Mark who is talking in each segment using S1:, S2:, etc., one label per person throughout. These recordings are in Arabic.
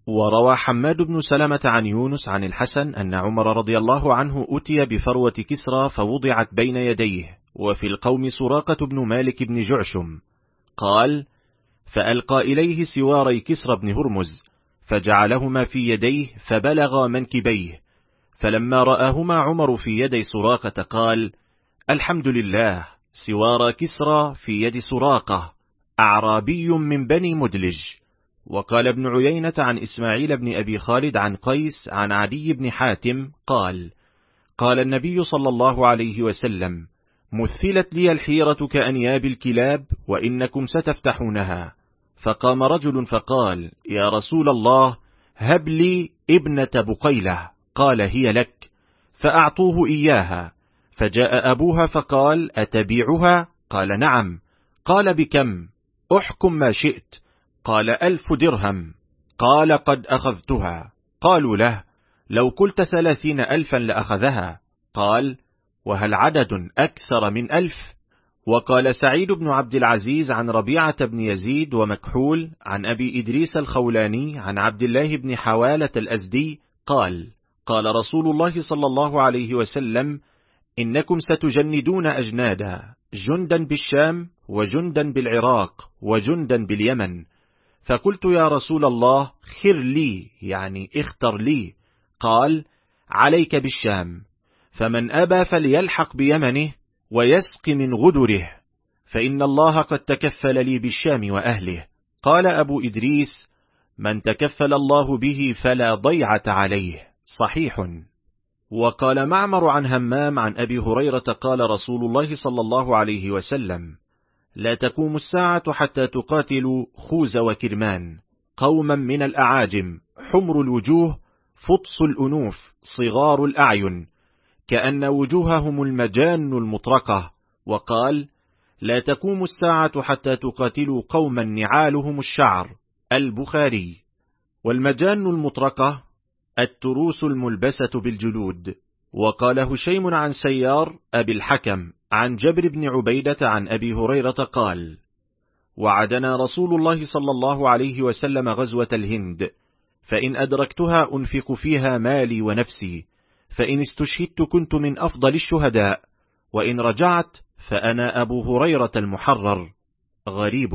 S1: وروى حماد بن سلمة عن يونس عن الحسن أن عمر رضي الله عنه أتي بفروة كسرى فوضعت بين يديه، وفي القوم سراقة بن مالك بن جعشم. قال: فألقى إليه سواري كسرى بن هرمز فجعلهما في يديه فبلغا منكبيه، فلما رآهما عمر في يدي سراقة قال: الحمد لله، سوار كسرى في يد سراقة، أعرابي من بني مدلج. وقال ابن عيينة عن إسماعيل بن أبي خالد عن قيس عن عدي بن حاتم قال: قال النبي صلى الله عليه وسلم: مثلت لي الحيرة كأنياب الكلاب وإنكم ستفتحونها. فقام رجل فقال: يا رسول الله، هب لي ابنة بقيلة. قال: هي لك. فأعطوه إياها، فجاء أبوها فقال: أتبيعها؟ قال: نعم. قال: بكم؟ أحكم ما شئت. قال: 1000 درهم. قال: قد أخذتها. قالوا له: لو قلت 30,000 لأخذها. قال: وهل عدد أكثر من 1000؟ وقال سعيد بن عبد العزيز عن ربيعة بن يزيد ومكحول عن أبي إدريس الخولاني عن عبد الله بن حوالة الأزدي قال: قال رسول الله صلى الله عليه وسلم: إنكم ستجندون أجنادا، جندا بالشام وجندا بالعراق وجندا باليمن. فقلت: يا رسول الله، خر لي، يعني اختر لي. قال: عليك بالشام، فمن أبى فليلحق بيمنه ويسق من غدره، فإن الله قد تكفل لي بالشام وأهله. قال أبو إدريس: من تكفل الله به فلا ضيعة عليه، صحيح. وقال معمر عن همام عن أبي هريرة قال رسول الله صلى الله عليه وسلم: لا تقوم الساعة حتى تقاتلوا خوز وكرمان، قوما من الأعاجم، حمر الوجوه، فطس الأنوف، صغار الأعين، كأن وجوههم المجان المطرقة. وقال: لا تقوم الساعة حتى تقاتلوا قوما نعالهم الشعر. البخاري. والمجان المطرقة التروس الملبسة بالجلود. وقال هشيم عن سيار أبي الحكم عن جبر بن عبيدة عن أبي هريرة قال: وعدنا رسول الله صلى الله عليه وسلم غزوة الهند، فإن أدركتها أنفق فيها مالي ونفسي، فإن استشهدت كنت من أفضل الشهداء، وإن رجعت فأنا أبو هريرة المحرر. غريب.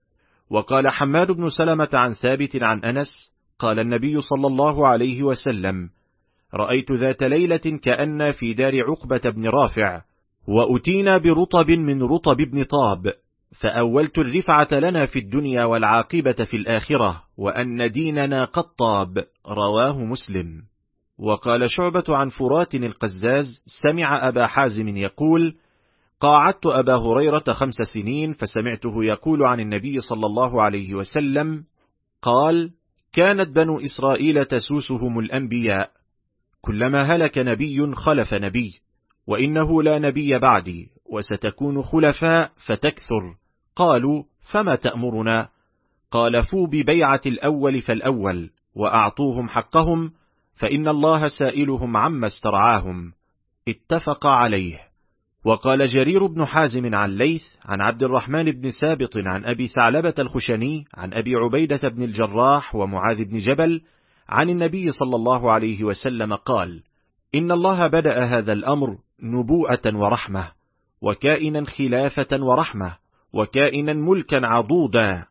S1: وقال حماد بن سلمة عن ثابت عن أنس قال النبي صلى الله عليه وسلم: رأيت ذات ليلة كأن في دار عقبة بن رافع، وأتينا برطب من رطب بن طاب، فأولت الرفعة لنا في الدنيا والعاقبة في الآخرة، وأن ديننا قد طاب. رواه مسلم. وقال شعبة عن فرات القزاز سمع أبا حازم يقول: قاعدت أبا هريرة 5 سنين فسمعته يقول عن النبي صلى الله عليه وسلم قال: كانت بنو إسرائيل تسوسهم الأنبياء، كلما هلك نبي خلف نبي، وإنه لا نبي بعدي، وستكون خلفاء فتكثر. قالوا: فما تأمرنا؟ قال: فوا ببيعة الأول فالأول، وأعطوهم حقهم، فإن الله سائلهم عما استرعاهم. اتفق عليه. وقال جرير بن حازم عن ليث عن عبد الرحمن بن سابط عن أبي ثعلبة الخشني عن أبي عبيدة بن الجراح ومعاذ بن جبل عن النبي صلى الله عليه وسلم قال: إن الله بدأ هذا الأمر نبوءة ورحمة، وكائنا خلافة ورحمة، وكائنا ملكا عضودا،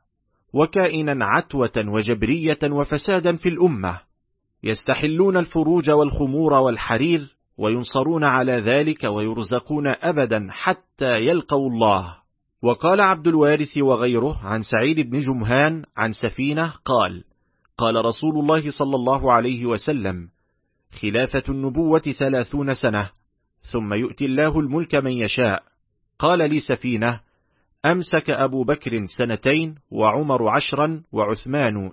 S1: وكائنا عتوة وجبرية وفسادا في الأمة، يستحلون الفروج والخمور والحرير، وينصرون على ذلك ويرزقون أبدا حتى يلقوا الله. وقال عبد الوارث وغيره عن سعيد بن جمهان عن سفينة قال: قال رسول الله صلى الله عليه وسلم: خلافة النبوة 30 سنة، ثم يؤتي الله الملك من يشاء. قال لي سفينة: أمسك أبو بكر 2 وعمر 10 وعثمان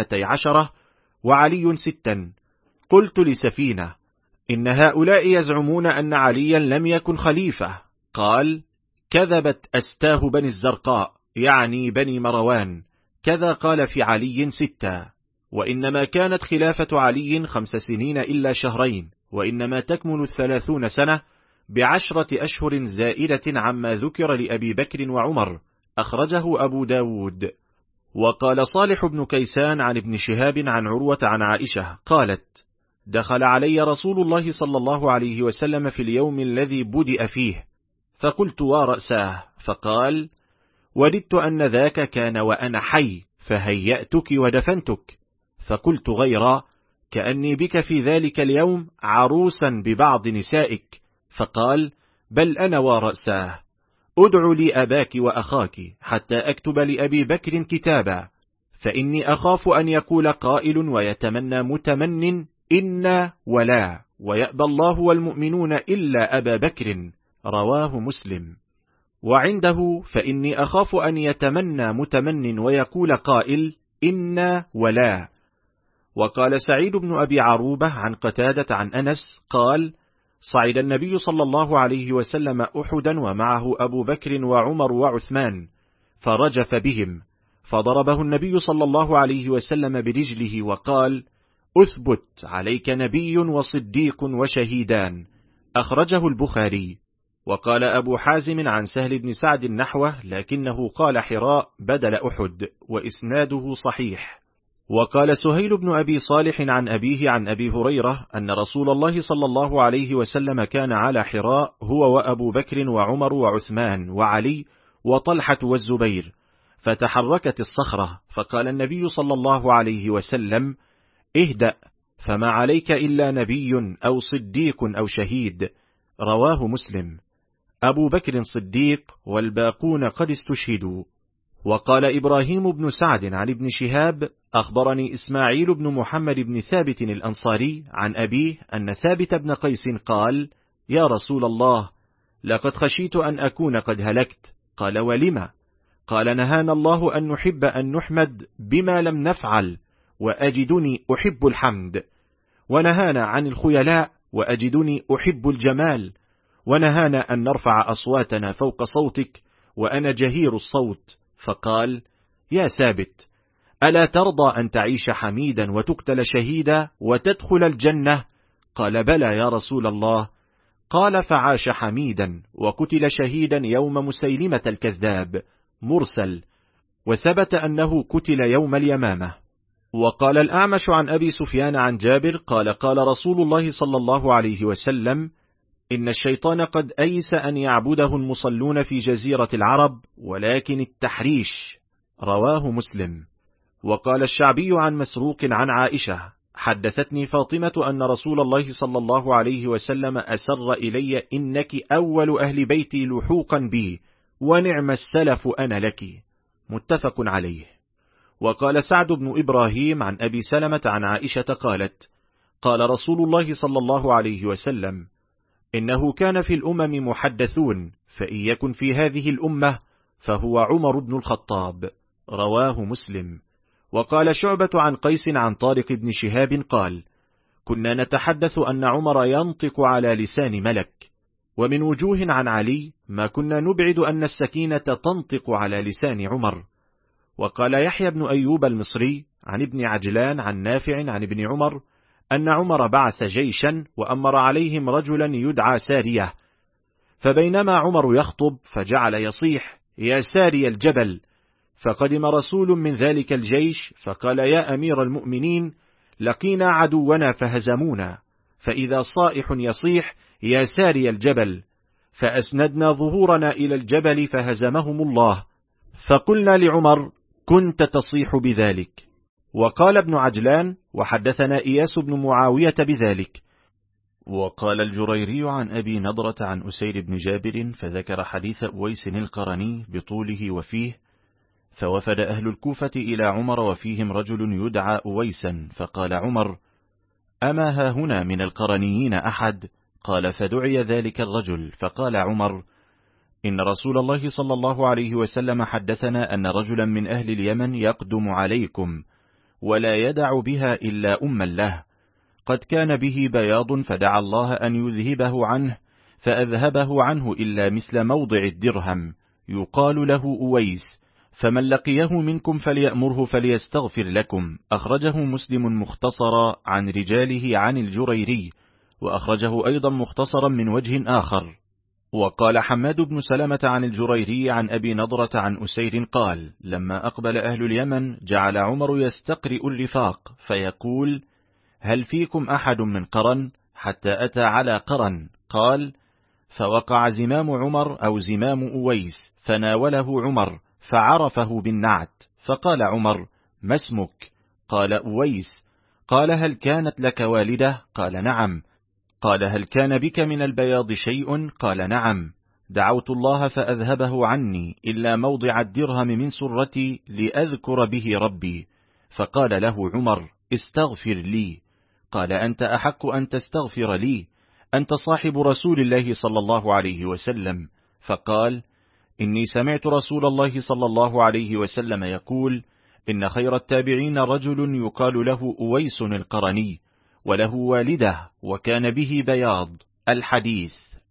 S1: 12 وعلي 6. قلت لسفينة: إن هؤلاء يزعمون أن عليا لم يكن خليفة. قال: كذبت أستاه بني الزرقاء، يعني بني مروان، كذا قال في علي 6. وإنما كانت خلافة علي 5 سنين إلا شهرين، وإنما تكمل 30 سنة ب10 أشهر زائدة عما ذكر لأبي بكر وعمر. أخرجه أبو داود. وقال صالح بن كيسان عن ابن شهاب عن عروة عن عائشة قالت: دخل علي رسول الله صلى الله عليه وسلم في اليوم الذي بدأ فيه، فقلت: ورأساه؟ فقال: وددت أن ذاك كان وأنا حي، فهيأتك ودفنتك. فقلت: غير كأني بك في ذلك اليوم عروسا ببعض نسائك. فقال: بل أنا ورأساه، ادع لي أباك وأخاك حتى أكتب لأبي بكر كتابا، فإني أخاف أن يقول قائل ويتمنى متمن إنا ولا، ويأبى الله والمؤمنون إلا أبا بكر. رواه مسلم. وعنده: فإني أخاف أن يتمنى متمن ويقول قائل إنا ولا. وقال سعيد بن أبي عروبة عن قتادة عن أنس قال: صعد النبي صلى الله عليه وسلم أحدا ومعه أبو بكر وعمر وعثمان، فرجف بهم، فضربه النبي صلى الله عليه وسلم برجله وقال: أثبت، عليك نبي وصديق وشهيدان. أخرجه البخاري. وقال أبو حازم عن سهل بن سعد نحوه، لكنه قال حراء بدل أحد، وإسناده صحيح. وقال سهيل بن أبي صالح عن أبيه عن أبي هريرة أن رسول الله صلى الله عليه وسلم كان على حراء هو وأبو بكر وعمر وعثمان وعلي وطلحة والزبير، فتحركت الصخرة، فقال النبي صلى الله عليه وسلم: اهدأ، فما عليك إلا نبي أو صديق أو شهيد. رواه مسلم. أبو بكر صديق والباقون قد استشهدوا. وقال إبراهيم بن سعد عن ابن شهاب: أخبرني إسماعيل بن محمد بن ثابت الأنصاري عن أبيه أن ثابت بن قيس قال: يا رسول الله، لقد خشيت أن أكون قد هلكت. قال: ولم؟ قال: نهانا الله أن نحب أن نحمد بما لم نفعل، وأجدني أحب الحمد، ونهانا عن الخيلاء، وأجدني أحب الجمال، ونهانا أن نرفع أصواتنا فوق صوتك، وأنا جهير الصوت. فقال: يا ثابت، ألا ترضى أن تعيش حميدا وتقتل شهيدا وتدخل الجنة؟ قال: بلى يا رسول الله. قال: فعاش حميدا وقتل شهيدا يوم مسيلمة الكذاب، مرسل، وثبت أنه قتل يوم اليمامة. وقال الأعمش عن أبي سفيان عن جابر قال: قال رسول الله صلى الله عليه وسلم: إن الشيطان قد أيس أن يعبده المصلون في جزيرة العرب، ولكن التحريش. رواه مسلم. وقال الشعبي عن مسروق عن عائشة: حدثتني فاطمة أن رسول الله صلى الله عليه وسلم أسر إلي: إنك أول أهل بيتي لحوقا بي، ونعم السلف أنا لك. متفق عليه. وقال سعد بن إبراهيم عن أبي سلمة عن عائشة قالت: قال رسول الله صلى الله عليه وسلم: إنه كان في الأمم محدثون، فإن يكن في هذه الأمة فهو عمر بن الخطاب. رواه مسلم. وقال شعبة عن قيس عن طارق بن شهاب قال: كنا نتحدث أن عمر ينطق على لسان ملك. ومن وجوه عن علي ما كنا نبعد أن السكينة تنطق على لسان عمر. وقال يحيى بن أيوب المصري عن ابن عجلان عن نافع عن ابن عمر أن عمر بعث جيشا وأمر عليهم رجلا يدعى سارية، فبينما عمر يخطب فجعل يصيح: يا ساري الجبل. فقدم رسول من ذلك الجيش فقال: يا أمير المؤمنين، لقينا عدونا فهزمونا. فإذا صائح يصيح: يا ساري الجبل. فأسندنا ظهورنا إلى الجبل فهزمهم الله. فقلنا لعمر: كنت تصيح بذلك. وقال ابن عجلان: وحدثنا إياس بن معاوية بذلك. وقال الجريري عن أبي نضرة عن أسير بن جابر فذكر حديث أويس القرني بطوله وفيه: فوفد أهل الكوفة إلى عمر وفيهم رجل يدعى أويسا، فقال عمر: أما ها هنا من القرنيين أحد؟ قال: فدعي ذلك الرجل، فقال عمر: إن رسول الله صلى الله عليه وسلم حدثنا أن رجلا من أهل اليمن يقدم عليكم، ولا يدع بها إلا أما له، قد كان به بياض فدعا الله أن يذهبه عنه، فأذهبه عنه إلا مثل موضع الدرهم، يقال له أويس، فمن لقيه منكم فليأمره فليستغفر لكم. أخرجه مسلم مختصرا عن رجاله عن الجريري، وأخرجه أيضا مختصرا من وجه آخر. وقال حماد بن سلمة عن الجريري عن أبي نضرة عن أسير قال: لما أقبل أهل اليمن جعل عمر يستقرئ الرفاق فيقول: هل فيكم أحد من قرن؟ حتى أتى على قرن، قال: فوقع زمام عمر أو زمام أويس فناوله عمر فعرفه بالنعت، فقال عمر: ما اسمك؟ قال: أويس. قال: هل كانت لك والدة؟ قال: نعم. قال: هل كان بك من البياض شيء؟ قال: نعم. دعوت الله فأذهبه عني إلا موضع الدرهم من سرتي لأذكر به ربي. فقال له عمر: استغفر لي. قال: أنت أحق أن تستغفر لي، أنت صاحب رسول الله صلى الله عليه وسلم. فقال: إني سمعت رسول الله صلى الله عليه وسلم يقول: إن خير التابعين رجل يقال له أويس القرني، وله والده وكان به بياض. الحديث.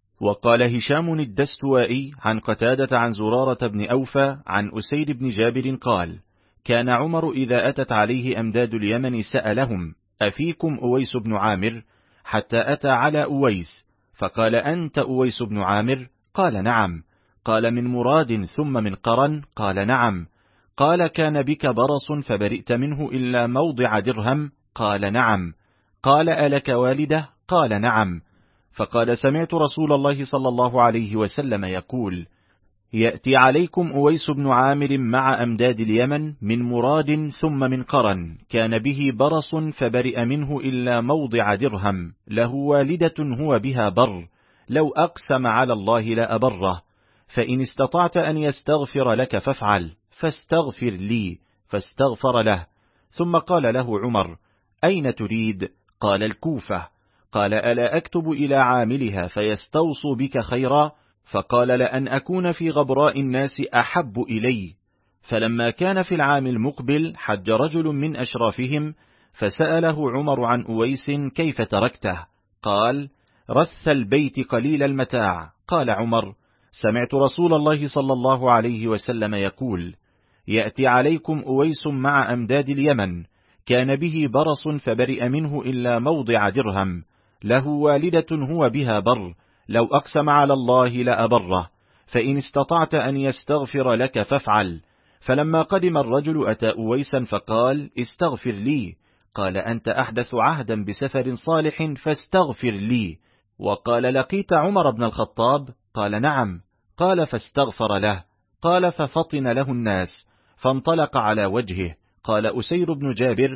S1: وقال هشام الدستوائي عن قتادة عن زرارة بن أوفى عن أسيد بن جابر قال: كان عمر إذا أتت عليه أمداد اليمن سألهم: أفيكم أويس بن عامر؟ حتى أتى على أويس فقال: أنت أويس بن عامر؟ قال: نعم. قال: من مراد ثم من قرن؟ قال: نعم. قال: كان بك برص فبرئت منه إلا موضع درهم؟ قال: نعم. قال: ألك والدة؟ قال: نعم. فقال: سمعت رسول الله صلى الله عليه وسلم يقول: يأتي عليكم أويس بن عامر مع أمداد اليمن من مراد ثم من قرن، كان به برص فبرئ منه إلا موضع درهم، له والدة هو بها بر، لو أقسم على الله لأبره، فإن استطعت أن يستغفر لك فافعل، فاستغفر لي. فاستغفر له. ثم قال له عمر: أين تريد؟ قال: الكوفة. قال: ألا أكتب إلى عاملها فيستوصوا بك خيرا؟ فقال: لأن أكون في غبراء الناس أحب إلي. فلما كان في العام المقبل حج رجل من أشرافهم فسأله عمر عن أويس: كيف تركته؟ قال: رث البيت قليل المتاع. قال عمر: سمعت رسول الله صلى الله عليه وسلم يقول: يأتي عليكم أويس مع أمداد اليمن، كان به برص فبرئ منه إلا موضع درهم، له والدة هو بها بر، لو أقسم على الله لأبره، فإن استطعت أن يستغفر لك فافعل. فلما قدم الرجل أتى أويسا فقال: استغفر لي. قال: أنت أحدث عهدا بسفر صالح فاستغفر لي. وقال: لقيت عمر بن الخطاب؟ قال: نعم. قال: فاستغفر له. قال: ففطن له الناس فانطلق على وجهه. قال أسير بن جابر: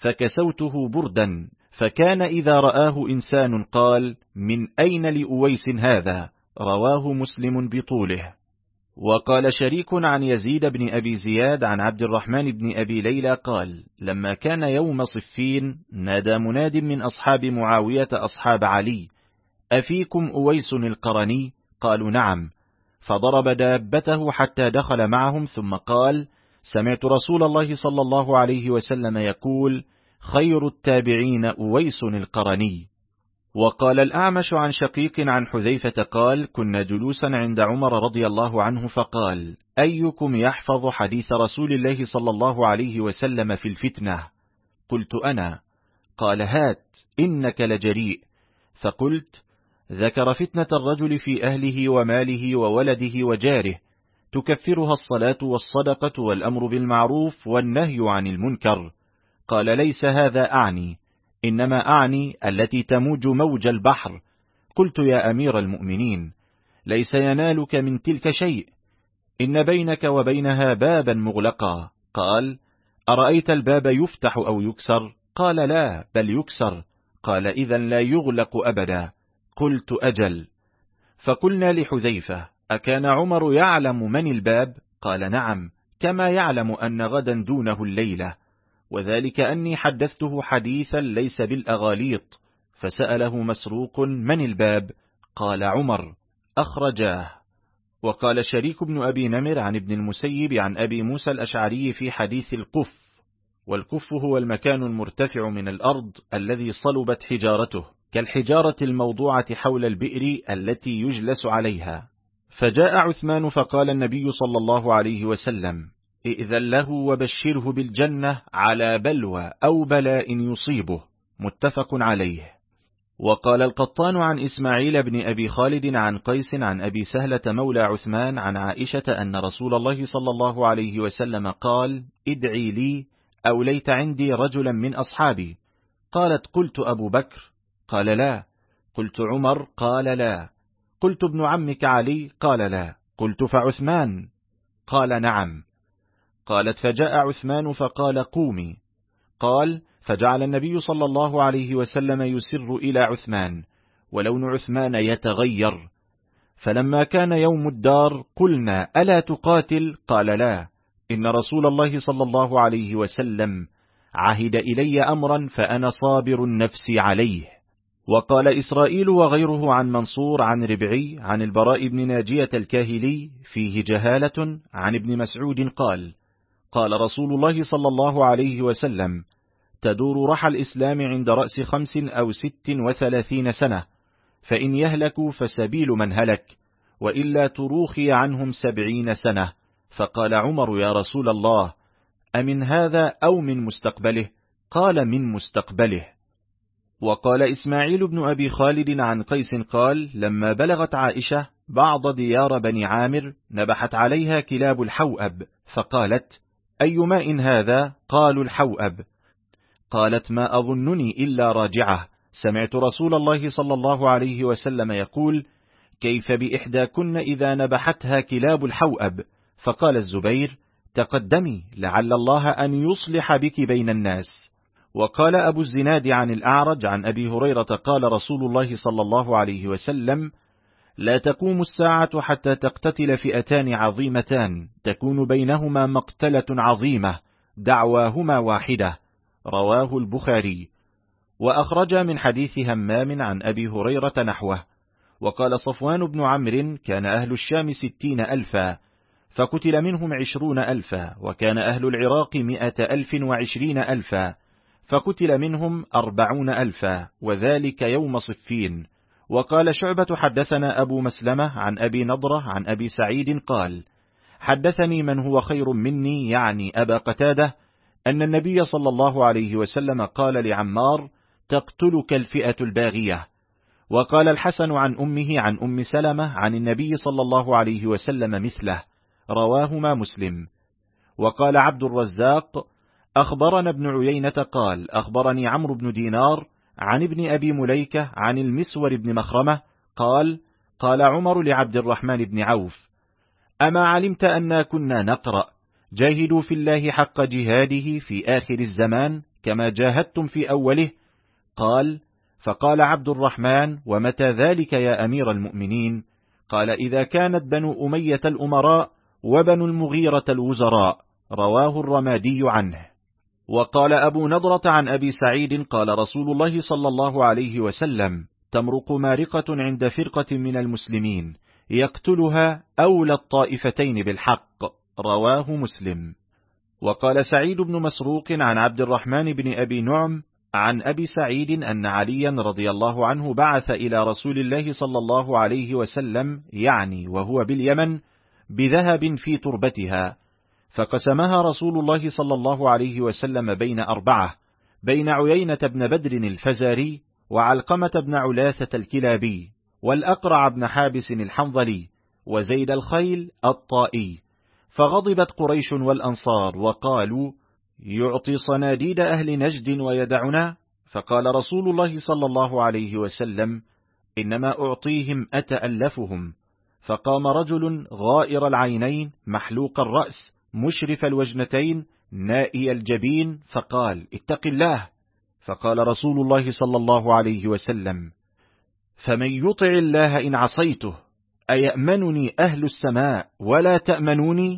S1: فكسوته بردا، فكان إذا رآه إنسان قال: من أين لأويس هذا؟ رواه مسلم بطوله. وقال شريك عن يزيد بن أبي زياد عن عبد الرحمن بن أبي ليلى قال: لما كان يوم صفين نادى مناد من أصحاب معاوية أصحاب علي: أفيكم أويس القرني؟ قالوا: نعم. فضرب دابته حتى دخل معهم ثم قال: سمعت رسول الله صلى الله عليه وسلم يقول: خير التابعين أويس القرني. وقال الأعمش عن شقيق عن حذيفة قال: كنا جلوسا عند عمر رضي الله عنه فقال: أيكم يحفظ حديث رسول الله صلى الله عليه وسلم في الفتنة؟ قلت: أنا. قال: هات إنك لجريء. فقلت: ذكر فتنة الرجل في أهله وماله وولده وجاره، تكفرها الصلاة والصدقة والأمر بالمعروف والنهي عن المنكر. قال: ليس هذا أعني، إنما أعني التي تموج موج البحر. قلت: يا أمير المؤمنين، ليس ينالك من تلك شيء، إن بينك وبينها بابا مغلقا. قال: أرأيت الباب يفتح أو يكسر؟ قال: لا، بل يكسر. قال: إذن لا يغلق أبدا. قلت: أجل. فقلنا لحذيفة: أكان عمر يعلم من الباب؟ قال: نعم، كما يعلم أن غدا دونه الليلة، وذلك أني حدثته حديثا ليس بالأغاليط. فسأله مسروق: من الباب؟ قال: عمر. أخرجاه. وقال شريك بن أبي نمر عن ابن المسيب عن أبي موسى الأشعري في حديث القف، والقف هو المكان المرتفع من الأرض الذي صلبت حجارته، كالحجارة الموضوعة حول البئر التي يجلس عليها. فجاء عثمان فقال النبي صلى الله عليه وسلم: ائذن له وبشره بالجنة على بلوى أو بلاء يصيبه. متفق عليه. وقال القطان عن إسماعيل بن أبي خالد عن قيس عن أبي سهلة مولى عثمان عن عائشة أن رسول الله صلى الله عليه وسلم قال: ادعي لي، أوليت عندي رجلا من أصحابي. قالت: قلت أبو بكر؟ قال: لا. قلت عمر؟ قال: لا. قلت ابن عمك علي؟ قال: لا. قلت فعثمان؟ قال: نعم. قالت: فجاء عثمان فقال: قومي. قال: فجعل النبي صلى الله عليه وسلم يسر إلى عثمان، ولون عثمان يتغير. فلما كان يوم الدار قلنا: ألا تقاتل؟ قال: لا، إن رسول الله صلى الله عليه وسلم عهد إلي أمرا فأنا صابر النفس عليه. وقال إسرائيل وغيره عن منصور عن ربعي عن البراء بن ناجية الكاهلي فيه جهالة عن ابن مسعود قال: قال رسول الله صلى الله عليه وسلم: تدور رحى الإسلام عند رأس 5 أو 36 سنة، فإن يهلكوا فسبيل من هلك، وإلا تروخي عنهم 70 سنة. فقال عمر: يا رسول الله، أمن هذا أو من مستقبله؟ قال: من مستقبله. وقال إسماعيل بن أبي خالد عن قيس قال: لما بلغت عائشة بعض ديار بني عامر نبحت عليها كلاب الحوأب، فقالت: أي ماء هذا؟ قالوا: الحوأب. قالت: ما أظنني إلا راجعة، سمعت رسول الله صلى الله عليه وسلم يقول: كيف بإحداكن إذا نبحتها كلاب الحوأب؟ فقال الزبير: تقدمي لعل الله أن يصلح بك بين الناس. وقال أبو الزناد عن الأعرج عن أبي هريرة قال رسول الله صلى الله عليه وسلم: لا تقوم الساعة حتى تقتتل فئتان عظيمتان تكون بينهما مقتلة عظيمة دعواهما واحدة. رواه البخاري. وأخرج من حديث همام عن أبي هريرة نحوه. وقال صفوان بن عمرو: كان أهل الشام 60,000، فقتل منهم 20,000، وكان أهل العراق 120,000، فقتل منهم 40,000، وذلك يوم صفين. وقال شعبة: حدثنا أبو مسلمة عن أبي نضرة عن أبي سعيد قال: حدثني من هو خير مني، يعني أبا قتادة، أن النبي صلى الله عليه وسلم قال لعمار: تقتلك الفئة الباغية. وقال الحسن عن أمه عن أم سلمة عن النبي صلى الله عليه وسلم مثله. رواهما مسلم. وقال عبد الرزاق: أخبرنا ابن عيينة قال: أخبرني عمرو بن دينار عن ابن أبي مليكة عن المسور بن مخرمة قال: قال عمر لعبد الرحمن بن عوف: أما علمت أننا كنا نقرأ: جاهدوا في الله حق جهاده في آخر الزمان كما جاهدتم في أوله؟ قال: فقال عبد الرحمن: ومتى ذلك يا أمير المؤمنين؟ قال: إذا كانت بنو أمية الأمراء وبنو المغيرة الوزراء. رواه الرمادي عنه. وقال أبو نضرة عن أبي سعيد قال رسول الله صلى الله عليه وسلم: تمرق مارقة عند فرقة من المسلمين يقتلها أولى الطائفتين بالحق. رواه مسلم. وقال سعيد بن مسروق عن عبد الرحمن بن أبي نعم عن أبي سعيد أن عليا رضي الله عنه بعث إلى رسول الله صلى الله عليه وسلم، يعني وهو باليمن، بذهب في تربتها، فقسمها رسول الله صلى الله عليه وسلم بين 4، بين عيينة بن بدر الفزاري، وعلقمة بن علاثة الكلابي، والأقرع بن حابس الحنظلي، وزيد الخيل الطائي. فغضبت قريش والأنصار وقالوا: يعطي صناديد أهل نجد ويدعنا؟ فقال رسول الله صلى الله عليه وسلم: إنما أعطيهم أتألفهم. فقام رجل غائر العينين محلوق الرأس مشرف الوجنتين نائي الجبين فقال: اتق الله. فقال رسول الله صلى الله عليه وسلم: فمن يطع الله إن عصيته أيأمنني أهل السماء ولا تأمنوني؟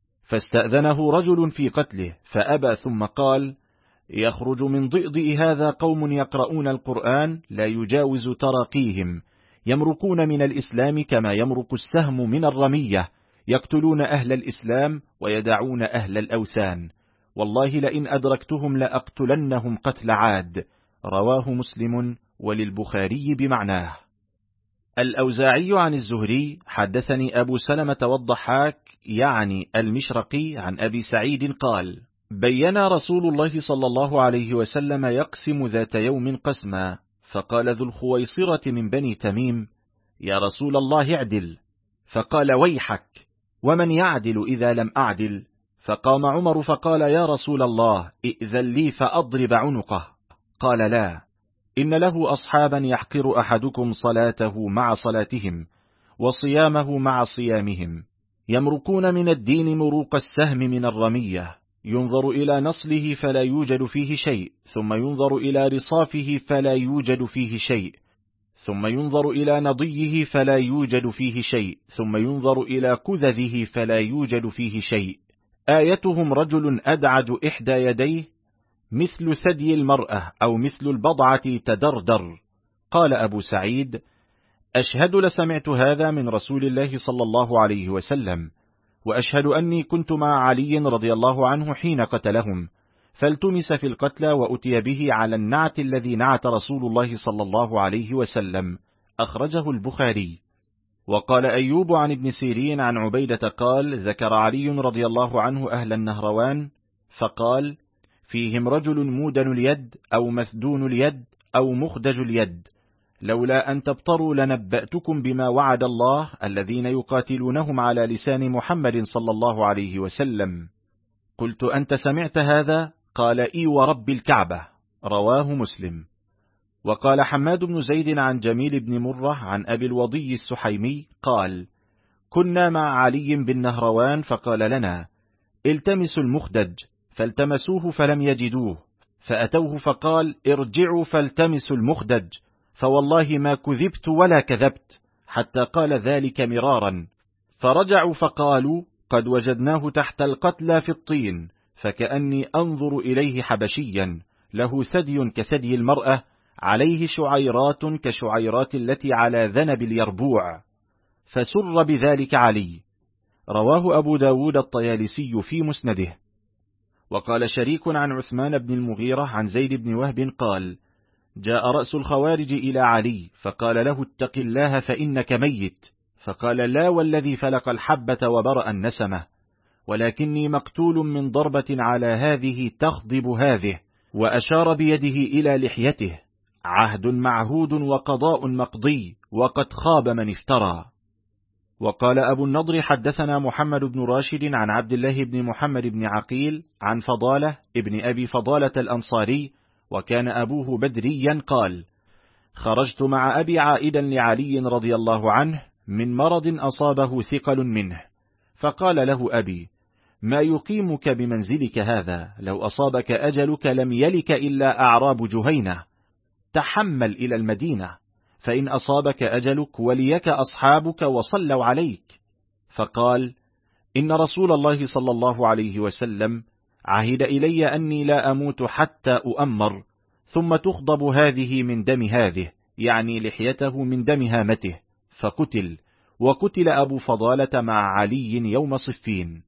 S1: فاستأذنه رجل في قتله فأبى، ثم قال: يخرج من ضئضئ هذا قوم يقرؤون القرآن لا يجاوز تراقيهم، يمرقون من الإسلام كما يمرق السهم من الرمية، يقتلون أهل الإسلام ويدعون أهل الأوثان، والله لئن أدركتهم لأقتلنهم قتل عاد. رواه مسلم وللبخاري بمعناه. الأوزاعي عن الزهري: حدثني أبو سلمة والضحاك يعني المشرقي عن أبي سعيد قال: بينا رسول الله صلى الله عليه وسلم يقسم ذات يوم قسما، فقال ذو الخويصرة من بني تميم: يا رسول الله اعدل. فقال: ويحك، ومن يعدل إذا لم أعدل؟ فقام عمر فقال: يا رسول الله ائذن لي فأضرب عنقه. قال: لا، إن له أصحابا يحقر أحدكم صلاته مع صلاتهم وصيامه مع صيامهم، يمرقون من الدين مروق السهم من الرمية، ينظر إلى نصله فلا يوجد فيه شيء، ثم ينظر إلى رصافه فلا يوجد فيه شيء، ثم ينظر إلى نضيه فلا يوجد فيه شيء، ثم ينظر إلى كذذه فلا يوجد فيه شيء. آيتهم رجل أدعج إحدى يديه مثل ثدي المرأة أو مثل البضعة تدردر. قال أبو سعيد: أشهد لسمعت هذا من رسول الله صلى الله عليه وسلم، وأشهد أني كنت مع علي رضي الله عنه حين قتلهم، فالتمس في القتلى وأتي به على النعت الذي نعت رسول الله صلى الله عليه وسلم. أخرجه البخاري. وقال أيوب عن ابن سيرين عن عبيدة قال: ذكر علي رضي الله عنه أهل النهروان فقال: فيهم رجل مودن اليد أو مثدون اليد أو مخدج اليد، لولا أن تبطروا لنبأتكم بما وعد الله الذين يقاتلونهم على لسان محمد صلى الله عليه وسلم. قلت: أنت سمعت هذا؟ قال: إي ورب الكعبة. رواه مسلم. وقال حماد بن زيد عن جميل بن مرة عن أبي الوضي السحيمي قال: كنا مع علي بالنهروان فقال لنا: التمسوا المخدج، فالتمسوه فلم يجدوه، فأتوه فقال: ارجعوا فالتمسوا المخدج، فوالله ما كذبت ولا كذبت، حتى قال ذلك مرارا. فرجعوا فقالوا: قد وجدناه تحت القتلى في الطين، فكأني أنظر إليه حبشيا له ثدي كثدي المرأة، عليه شعيرات كشعيرات التي على ذنب اليربوع، فسر بذلك علي. رواه أبو داود الطيالسي في مسنده. وقال شريك عن عثمان بن المغيرة عن زيد بن وهب قال: جاء رأس الخوارج إلى علي فقال له: اتق الله فإنك ميت. فقال: لا والذي فلق الحبة وبرأ النسمة، ولكني مقتول من ضربة على هذه تخضب هذه، وأشار بيده إلى لحيته، عهد معهود وقضاء مقضي، وقد خاب من افترى. وقال أبو النضر حدثنا محمد بن راشد عن عبد الله بن محمد بن عقيل عن فضالة ابن أبي فضالة الأنصاري، وكان أبوه بدريا، قال: خرجت مع أبي عائدا لعلي رضي الله عنه من مرض أصابه ثقل منه، فقال له أبي: ما يقيمك بمنزلك هذا؟ لو أصابك أجلك لم يلك إلا أعراب جهينة، تحمل إلى المدينة، فإن أصابك أجلك وليك أصحابك وصلوا عليك. فقال: إن رسول الله صلى الله عليه وسلم عهد إلي أني لا أموت حتى أؤمر، ثم تخضب هذه من دم هذه، يعني لحيته من دم هامته، فقتل. وقتل أبو فضالة مع علي يوم صفين.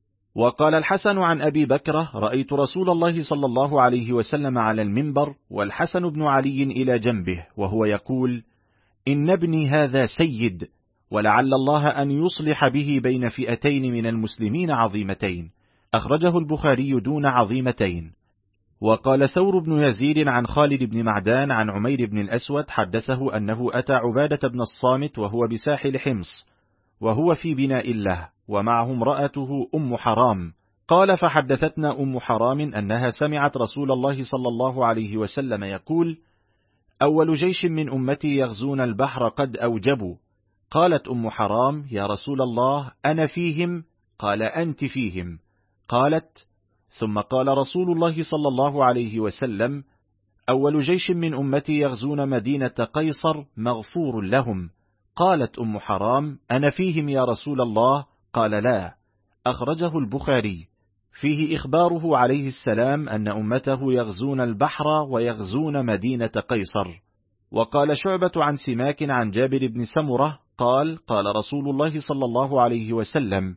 S1: وقال الحسن عن أبي بكرة: رأيت رسول الله صلى الله عليه وسلم على المنبر والحسن بن علي إلى جنبه وهو يقول: إن ابني هذا سيد، ولعل الله أن يصلح به بين فئتين من المسلمين عظيمتين. أخرجه البخاري دون عظيمتين. وقال ثور بن يزيد عن خالد بن معدان عن عمير بن الأسود حدثه أنه أتى عبادة بن الصامت وهو بساحل حمص، وهو في بناء الله، ومعه امرأته أم حرام. قال: فحدثتنا أم حرام أنها سمعت رسول الله صلى الله عليه وسلم يقول: أول جيش من أمتي يغزون البحر قد أوجبوا. قالت أم حرام: يا رسول الله أنا فيهم؟ قال: أنت فيهم. قالت: ثم قال رسول الله صلى الله عليه وسلم: أول جيش من أمتي يغزون مدينة قيصر مغفور لهم. قالت أم حرام: أنا فيهم يا رسول الله؟ قال: لا. أخرجه البخاري. فيه إخباره عليه السلام أن أمته يغزون البحر ويغزون مدينة قيصر. وقال شعبة عن سماك عن جابر بن سمرة قال: قال رسول الله صلى الله عليه وسلم: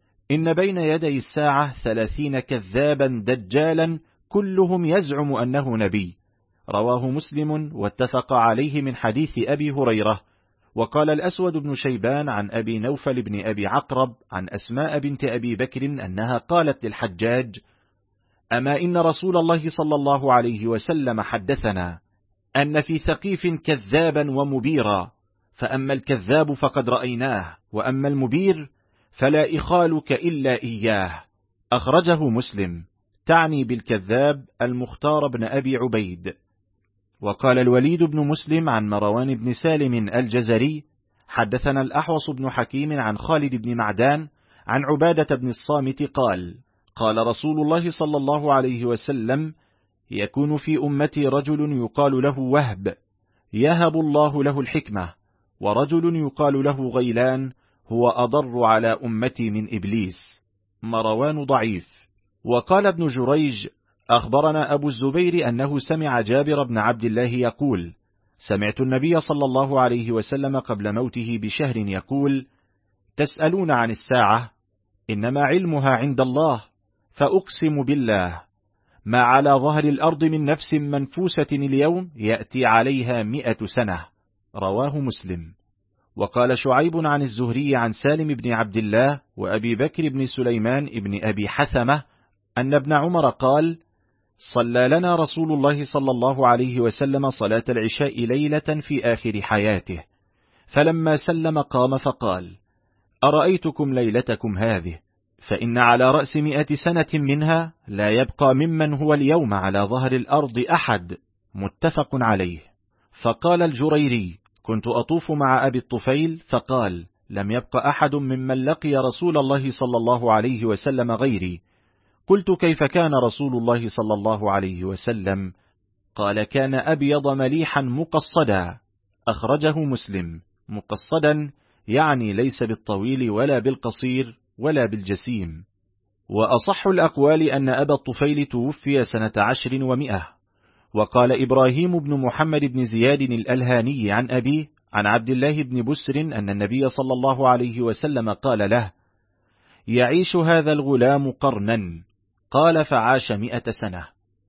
S1: إن بين يدي الساعة 30 كذابا دجالا كلهم يزعم أنه نبي. رواه مسلم واتفق عليه من حديث أبي هريرة. وقال الأسود بن شيبان عن أبي نوفل بن أبي عقرب عن أسماء بنت أبي بكر أنها قالت للحجاج: أما إن رسول الله صلى الله عليه وسلم حدثنا أن في ثقيف كذابا ومبيرا، فأما الكذاب فقد رأيناه، وأما المبير فلا إخالك إلا إياه. أخرجه مسلم. تعني بالكذاب المختار بن أبي عبيد. وقال الوليد بن مسلم عن مروان بن سالم الجزري: حدثنا الأحوص بن حكيم عن خالد بن معدان عن عبادة بن الصامت قال: قال رسول الله صلى الله عليه وسلم: يكون في أمتي رجل يقال له وهب، يهب الله له الحكمة، ورجل يقال له غيلان، هو أضر على أمتي من إبليس. مروان ضعيف. وقال ابن جريج: أخبرنا أبو الزبير أنه سمع جابر بن عبد الله يقول: سمعت النبي صلى الله عليه وسلم قبل موته بشهر يقول: تسألون عن الساعة، إنما علمها عند الله، فأقسم بالله ما على ظهر الأرض من نفس منفوسة اليوم يأتي عليها 100 سنة. رواه مسلم. وقال شعيب عن الزهري عن سالم بن عبد الله وأبي بكر بن سليمان بن أبي حثمة أن ابن عمر قال: صلى لنا رسول الله صلى الله عليه وسلم صلاة العشاء ليلة في آخر حياته، فلما سلم قام فقال: أرأيتكم ليلتكم هذه، فإن على رأس 100 سنة منها لا يبقى ممن هو اليوم على ظهر الأرض أحد. متفق عليه. فقال الجريري: كنت أطوف مع أبي الطفيل فقال: لم يبق أحد ممن لقي رسول الله صلى الله عليه وسلم غيري. قلت: كيف كان رسول الله صلى الله عليه وسلم؟ قال: كان أبيض مليحا مقصدا. أخرجه مسلم. مقصدا يعني ليس بالطويل ولا بالقصير ولا بالجسيم. وأصح الأقوال أن أبا الطفيل توفي سنة 10 و100. وقال إبراهيم بن محمد بن زياد الألهاني عن أبيه عن عبد الله بن بسر أن النبي صلى الله عليه وسلم قال له: يعيش هذا الغلام قرنا. قال: فعاش 100 سنة.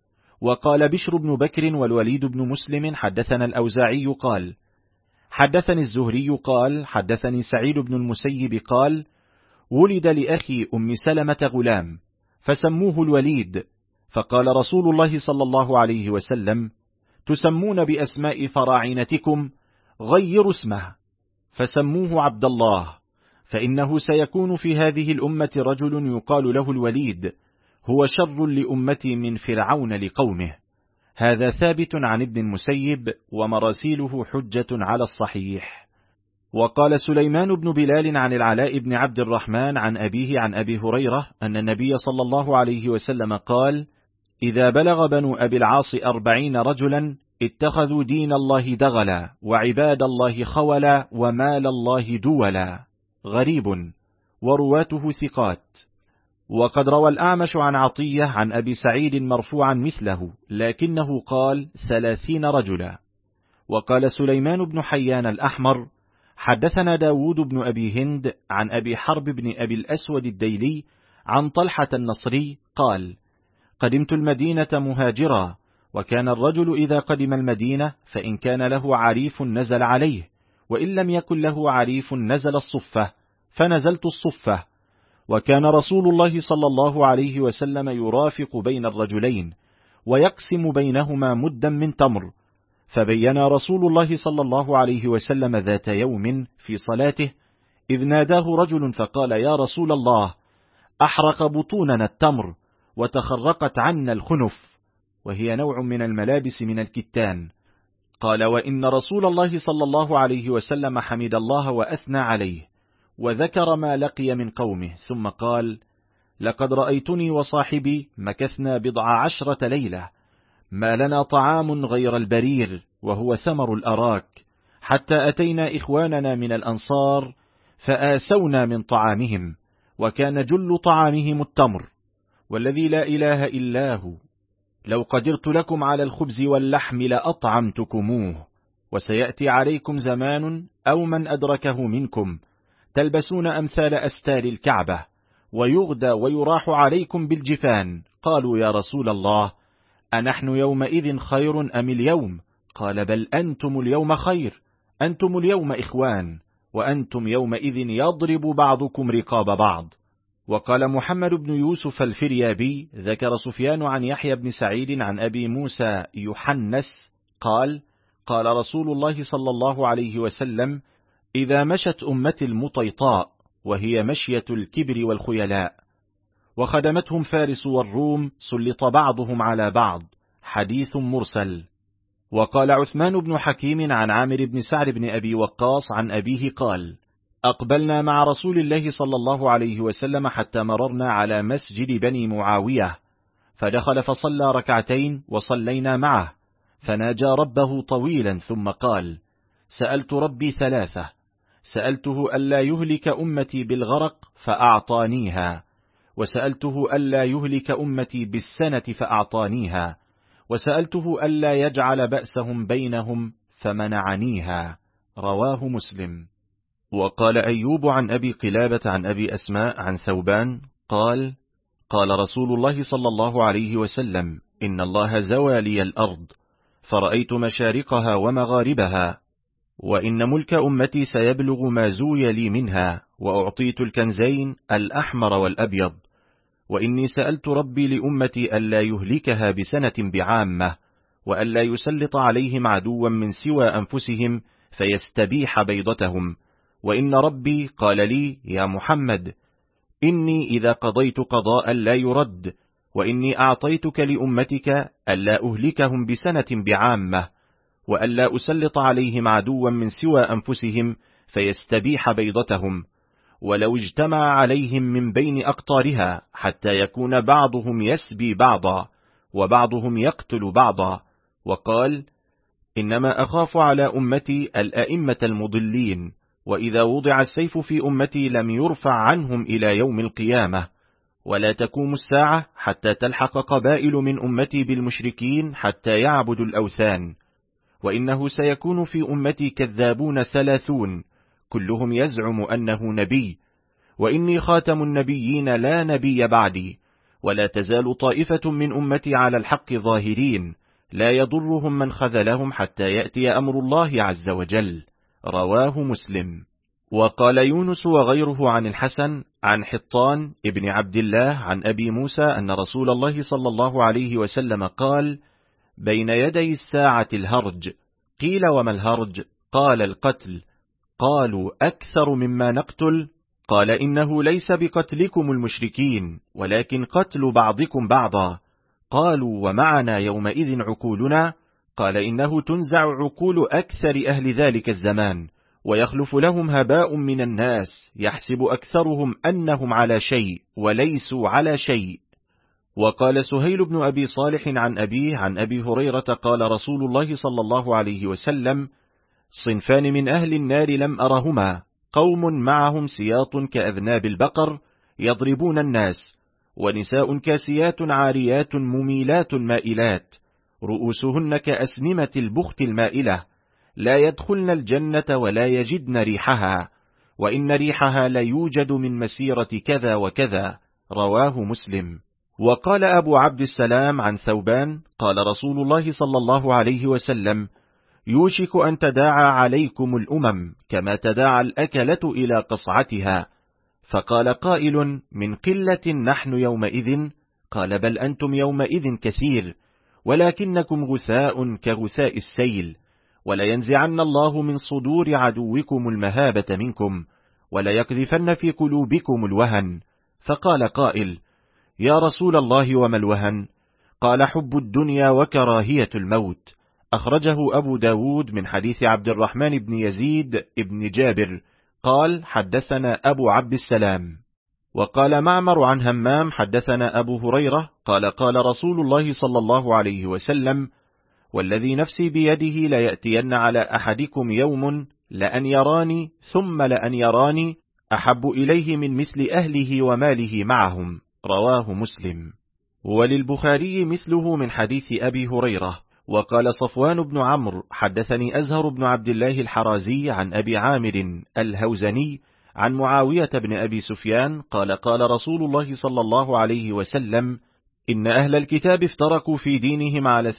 S1: وقال بشر بن بكر والوليد بن مسلم: حدثنا الأوزاعي قال: حدثني الزهري قال: حدثني سعيد بن المسيب قال: ولد لأخي أم سلمة غلام فسموه الوليد، فقال رسول الله صلى الله عليه وسلم: تسمون بأسماء فراعنتكم، غيروا اسمه، فسموه عبد الله، فإنه سيكون في هذه الأمة رجل يقال له الوليد، هو شر لأمتي من فرعون لقومه. هذا ثابت عن ابن المسيب، ومراسيله حجة على الصحيح. وقال سليمان بن بلال عن العلاء بن عبد الرحمن عن أبيه عن أبي هريرة أن النبي صلى الله عليه وسلم قال: إذا بلغ بنو أبي العاص 40 رجلا اتخذوا دين الله دغلا، وعباد الله خولا، ومال الله دولا. غريب، ورواته ثقات. وقد روى الأعمش عن عطية عن أبي سعيد مرفوعا مثله، لكنه قال 30 رجلا. وقال سليمان بن حيان الأحمر: حدثنا داود بن أبي هند عن أبي حرب بن أبي الأسود الديلي عن طلحة النصري قال: قدمت المدينة مهاجرا، وكان الرجل إذا قدم المدينة فإن كان له عريف نزل عليه، وإن لم يكن له عريف نزل الصفة، فنزلت الصفة. وكان رسول الله صلى الله عليه وسلم يرافق بين الرجلين ويقسم بينهما مدا من تمر. فبين رسول الله صلى الله عليه وسلم ذات يوم في صلاته إذ ناداه رجل فقال: يا رسول الله، أحرق بطوننا التمر وتخرقت عنا الخنف، وهي نوع من الملابس من الكتان. قال: وإن رسول الله صلى الله عليه وسلم حمد الله وأثنى عليه، وذكر ما لقي من قومه، ثم قال: لقد رأيتني وصاحبي مكثنا 19 ليلة، ما لنا طعام غير البرير وهو ثمر الأراك، حتى أتينا إخواننا من الأنصار فآسونا من طعامهم، وكان جل طعامهم التمر، والذي لا إله إلا هو لو قدرت لكم على الخبز واللحم لأطعمتكموه. وسيأتي عليكم زمان أو من أدركه منكم تلبسون أمثال أستار الكعبة، ويغدى ويراح عليكم بالجفان. قالوا: يا رسول الله، أنحن يومئذ خير أم اليوم؟ قال: بل أنتم اليوم خير، أنتم اليوم إخوان، وأنتم يومئذ يضرب بعضكم رقاب بعض. وقال محمد بن يوسف الفريابي: ذكر سفيان عن يحيى بن سعيد عن أبي موسى يحنس قال: قال رسول الله صلى الله عليه وسلم: إذا مشت أمتي المطيطاء، وهي مشية الكبر والخيلاء، وخدمتهم فارس والروم، سلط بعضهم على بعض. حديث مرسل. وقال عثمان بن حكيم عن عامر بن سعد بن أبي وقاص عن أبيه قال: أقبلنا مع رسول الله صلى الله عليه وسلم حتى مررنا على مسجد بني معاوية، فدخل فصلى ركعتين وصلينا معه، فناجى ربه طويلا ثم قال: سألت ربي ثلاثة، سألته ألا يهلك أمتي بالغرق فأعطانيها، وسألته ألا يهلك أمتي بالسنة فأعطانيها، وسألته ألا يجعل بأسهم بينهم فمنعنيها. رواه مسلم. وقال أيوب عن أبي قلابة عن أبي أسماء عن ثوبان قال: قال رسول الله صلى الله عليه وسلم: إن الله زوى لي الأرض، فرأيت مشارقها ومغاربها، وإن ملك أمتي سيبلغ ما زوي لي منها، وأعطيت الكنزين الأحمر والأبيض، وإني سألت ربي لأمتي ألا يهلكها بسنة بعامة، وألا يسلط عليهم عدوا من سوى أنفسهم فيستبيح بيضتهم، وإن ربي قال لي: يا محمد، إني إذا قضيت قضاء لا يرد، وإني أعطيتك لأمتك ألا أهلكهم بسنة بعامة، وألا أسلط عليهم عدوا من سوى أنفسهم فيستبيح بيضتهم، ولو اجتمع عليهم من بين أقطارها حتى يكون بعضهم يسبي بعضا وبعضهم يقتل بعضا. وقال: إنما أخاف على أمتي الأئمة المضلين، وإذا وضع السيف في أمتي لم يرفع عنهم إلى يوم القيامة، ولا تقوم الساعة حتى تلحق قبائل من أمتي بالمشركين حتى يعبدوا الأوثان، وإنه سيكون في أمتي كذابون 30 كلهم يزعم أنه نبي، وإني خاتم النبيين لا نبي بعدي، ولا تزال طائفة من أمتي على الحق ظاهرين، لا يضرهم من خذلهم حتى يأتي أمر الله عز وجل. رواه مسلم. وقال يونس وغيره عن الحسن عن حطان ابن عبد الله عن أبي موسى أن رسول الله صلى الله عليه وسلم قال: بين يدي الساعة الهرج. قيل: وما الهرج؟ قال: القتل. قالوا: أكثر مما نقتل؟ قال: إنه ليس بقتلكم المشركين، ولكن قتل بعضكم بعضا. قالوا: ومعنا يومئذ عقولنا؟ قال: إنه تنزع عقول أكثر أهل ذلك الزمان، ويخلف لهم هباء من الناس، يحسب أكثرهم أنهم على شيء وليسوا على شيء. وقال سهيل بن أبي صالح عن أبيه عن أبي هريرة قال رسول الله صلى الله عليه وسلم: صنفان من أهل النار لم أرهما، قوم معهم سياط كأذناب البقر يضربون الناس، ونساء كاسيات عاريات مميلات مائلات، رؤوسهن كأسنمة البخت المائلة، لا يدخلن الجنة ولا يجدن ريحها، وإن ريحها ليوجد من مسيرة كذا وكذا. رواه مسلم. وقال أبو عبد السلام عن ثوبان قال رسول الله صلى الله عليه وسلم: يوشك أن تداعى عليكم الأمم كما تداعى الأكلة إلى قصعتها. فقال قائل: من قلة نحن يومئذ؟ قال: بل أنتم يومئذ كثير، ولكنكم غثاء كغثاء السيل، ولينزعن الله من صدور عدوكم المهابة منكم، وليقذفن في قلوبكم الوهن. فقال قائل: يا رسول الله وما الوهن؟ قال: حب الدنيا وكراهية الموت. أخرجه أبو داود من حديث عبد الرحمن بن يزيد بن جابر قال: حدثنا أبو عبد السلام. وقال معمر عن همام حدثنا أبو هريرة قال: قال رسول الله صلى الله عليه وسلم: والذي نفسي بيده ليأتين على أحدكم يوم لأن يراني ثم لأن يراني أحب إليه من مثل أهله وماله معهم. رواه مسلم. وللبخاري مثله من حديث أبي هريرة. وقال صفوان بن عمرو حدثني أزهر بن عبد الله الحرازي عن أبي عامر الهوزني عن معاوية بن أبي سفيان قال: قال رسول الله صلى الله عليه وسلم: إن أهل الكتاب افترقوا في دينهم على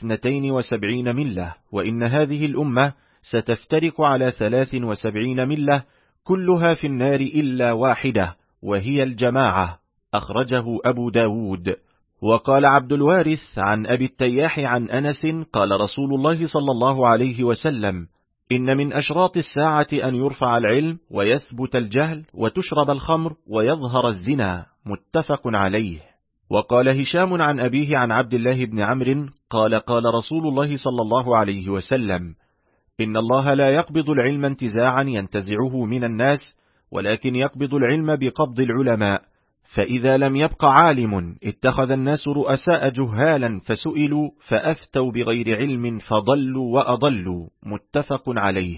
S1: 72 ملة، وإن هذه الأمة ستفترق على 73 ملة، كلها في النار إلا واحدة، وهي الجماعة. أخرجه أبو داود. وقال عبد الوارث عن أبي التياح عن أنس قال رسول الله صلى الله عليه وسلم: إن من أشراط الساعة أن يرفع العلم ويثبت الجهل وتشرب الخمر ويظهر الزنا. متفق عليه. وقال هشام عن أبيه عن عبد الله بن عمرو قال قال رسول الله صلى الله عليه وسلم: إن الله لا يقبض العلم انتزاعا ينتزعه من الناس، ولكن يقبض العلم بقبض العلماء، فإذا لم يبق عالم اتخذ الناس رؤساء جهالا فسئلوا فأفتوا بغير علم فضلوا وأضلوا. متفق عليه.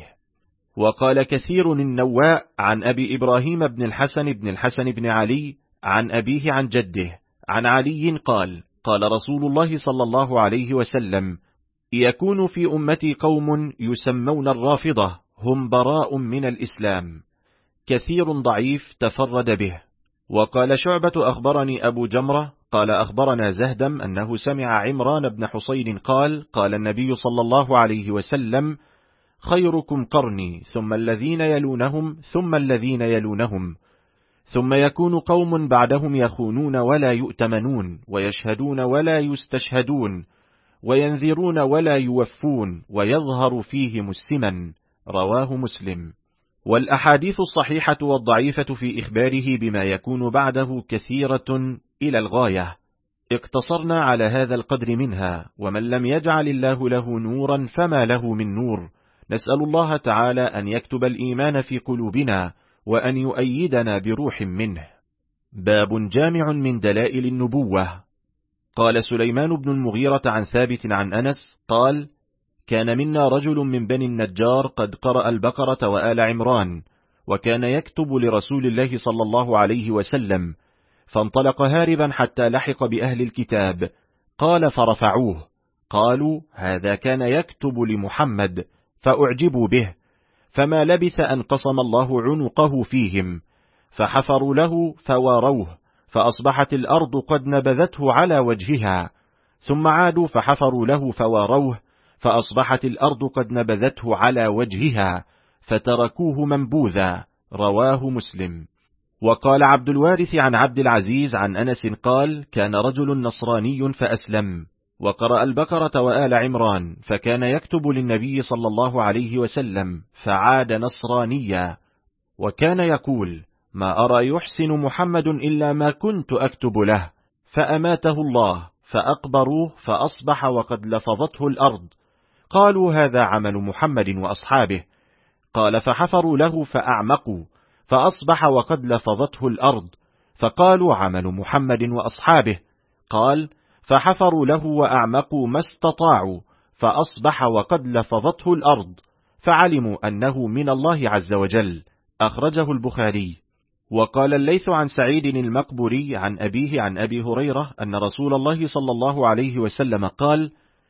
S1: وقال كثير النواء عن أبي إبراهيم بن الحسن بن علي عن أبيه عن جده عن علي قال قال رسول الله صلى الله عليه وسلم: يكون في أمتي قوم يسمون الرافضة، هم براء من الإسلام. كثير ضعيف تفرد به. وقال شعبة أخبرني أبو جمرة قال أخبرنا زهدم أنه سمع عمران بن حسين قال قال النبي صلى الله عليه وسلم: خيركم قرني ثم الذين يلونهم ثم الذين يلونهم، ثم يكون قوم بعدهم يخونون ولا يؤتمنون، ويشهدون ولا يستشهدون، وينذرون ولا يوفون، ويظهر فيهم السمن. رواه مسلم. والأحاديث الصحيحة والضعيفة في إخباره بما يكون بعده كثيرة إلى الغاية، اقتصرنا على هذا القدر منها، ومن لم يجعل الله له نورا فما له من نور. نسأل الله تعالى أن يكتب الإيمان في قلوبنا، وأن يؤيدنا بروح منه. باب جامع من دلائل النبوة. قال سليمان بن المغيرة عن ثابت عن أنس قال: كان منا رجل من بني النجار قد قرأ البقرة وآل عمران، وكان يكتب لرسول الله صلى الله عليه وسلم، فانطلق هاربا حتى لحق بأهل الكتاب. قال: فرفعوه، قالوا: هذا كان يكتب لمحمد، فأعجبوا به، فما لبث أن قسم الله عنقه فيهم، فحفروا له فواروه، فأصبحت الأرض قد نبذته على وجهها، ثم عادوا فحفروا له فواروه، فأصبحت الأرض قد نبذته على وجهها، فتركوه منبوذا. رواه مسلم. وقال عبد الوارث عن عبد العزيز عن أنس قال: كان رجل نصراني فأسلم، وقرأ البقرة وآل عمران، فكان يكتب للنبي صلى الله عليه وسلم، فعاد نصرانيا، وكان يقول: ما أرى يحسن محمد إلا ما كنت أكتب له، فأماته الله، فأقبروه، فأصبح وقد لفظته الأرض. قالوا: هذا عمل محمد وأصحابه. قال: فحفروا له فأعمقوا، فأصبح وقد لفظته الأرض. فقالوا: عمل محمد وأصحابه. قال: فحفروا له وأعمقوا ما استطاعوا، فأصبح وقد لفظته الأرض، فعلموا أنه من الله عز وجل. أخرجه البخاري. وقال الليث عن سعيد المقبري عن أبيه عن أبي هريرة أن رسول الله صلى الله عليه وسلم قال: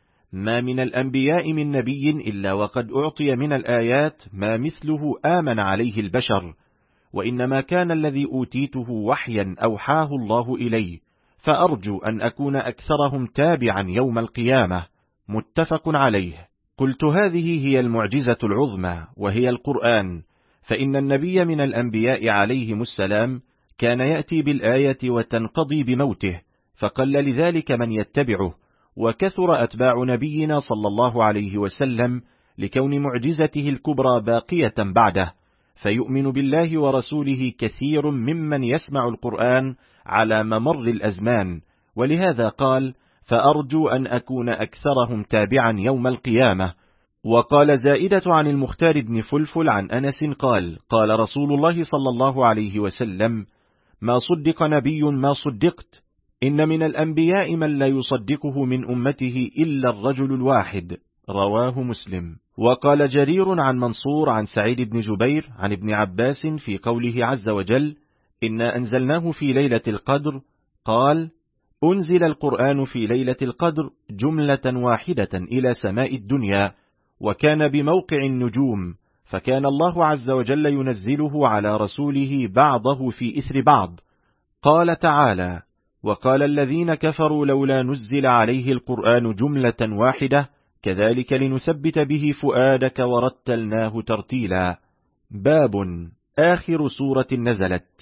S1: ما من الأنبياء من نبي إلا وقد أعطي من الآيات ما مثله آمن عليه البشر، وإنما كان الذي أوتيته وحيا أوحاه الله إلي، فأرجو أن أكون أكثرهم تابعا يوم القيامة. متفق عليه. قلت: هذه هي المعجزة العظمى، وهي القرآن، فإن النبي من الأنبياء عليهم السلام كان يأتي بالآية وتنقضي بموته، فقل لذلك من يتبعه، وكثر أتباع نبينا صلى الله عليه وسلم لكون معجزته الكبرى باقية بعده، فيؤمن بالله ورسوله كثير ممن يسمع القرآن على ممر الأزمان، ولهذا قال: فأرجو أن أكون أكثرهم تابعا يوم القيامة. وقال زائدة عن المختار بن فلفل عن أنس قال: قال رسول الله صلى الله عليه وسلم: ما صدق نبي ما صدقت، إن من الأنبياء من لا يصدقه من أمته إلا الرجل الواحد. رواه مسلم. وقال جرير عن منصور عن سعيد بن جبير عن ابن عباس في قوله عز وجل: إنا أنزلناه في ليلة القدر، قال: أنزل القرآن في ليلة القدر جملة واحدة إلى سماء الدنيا، وكان بموقع النجوم، فكان الله عز وجل ينزله على رسوله بعضه في إثر بعض. قال تعالى: وقال الذين كفروا لولا نزل عليه القرآن جملة واحدة كذلك لنثبت به فؤادك ورتلناه ترتيلا. باب آخر سورة نزلت.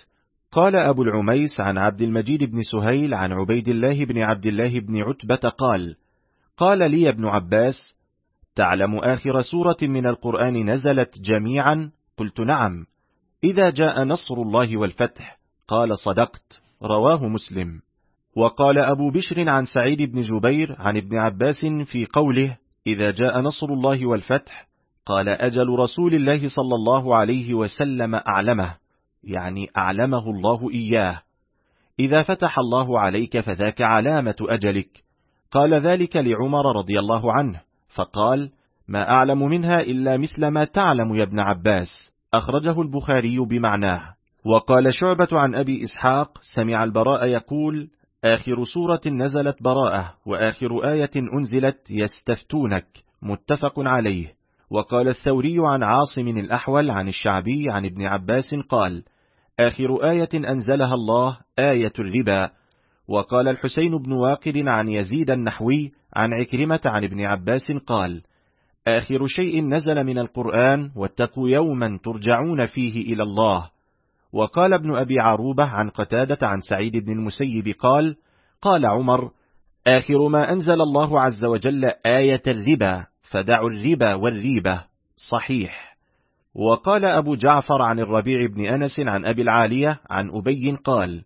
S1: قال أبو العميس عن عبد المجيد بن سهيل عن عبيد الله بن عبد الله بن عتبة قال: قال لي ابن عباس: تعلم آخر سورة من القرآن نزلت جميعا؟ قلت: نعم. إذا جاء نصر الله والفتح. قال: صدقت. رواه مسلم. وقال أبو بشر عن سعيد بن جبير عن ابن عباس في قوله: إذا جاء نصر الله والفتح، قال: أجل رسول الله صلى الله عليه وسلم أعلمه، يعني أعلمه الله إياه. إذا فتح الله عليك فذاك علامة أجلك. قال ذلك لعمر رضي الله عنه، فقال: ما أعلم منها إلا مثل ما تعلم يا ابن عباس. أخرجه البخاري بمعناه. وقال شعبة عن أبي إسحاق: سمع البراء يقول: آخر سورة نزلت براءة، وآخر آية أنزلت يستفتونك، متفق عليه. وقال الثوري عن عاصم الأحول عن الشعبي عن ابن عباس قال: آخر آية أنزلها الله آية الربا. وقال الحسين بن واقد عن يزيد النحوي عن عكرمة عن ابن عباس قال: آخر شيء نزل من القرآن: واتقوا يوما ترجعون فيه إلى الله. وقال ابن أبي عروبة عن قتادة عن سعيد بن المسيب قال: قال عمر: آخر ما أنزل الله عز وجل آية الربا، فدعوا الربا والريبة. صحيح. وقال أبو جعفر عن الربيع بن أنس عن أبي العالية عن أبي قال: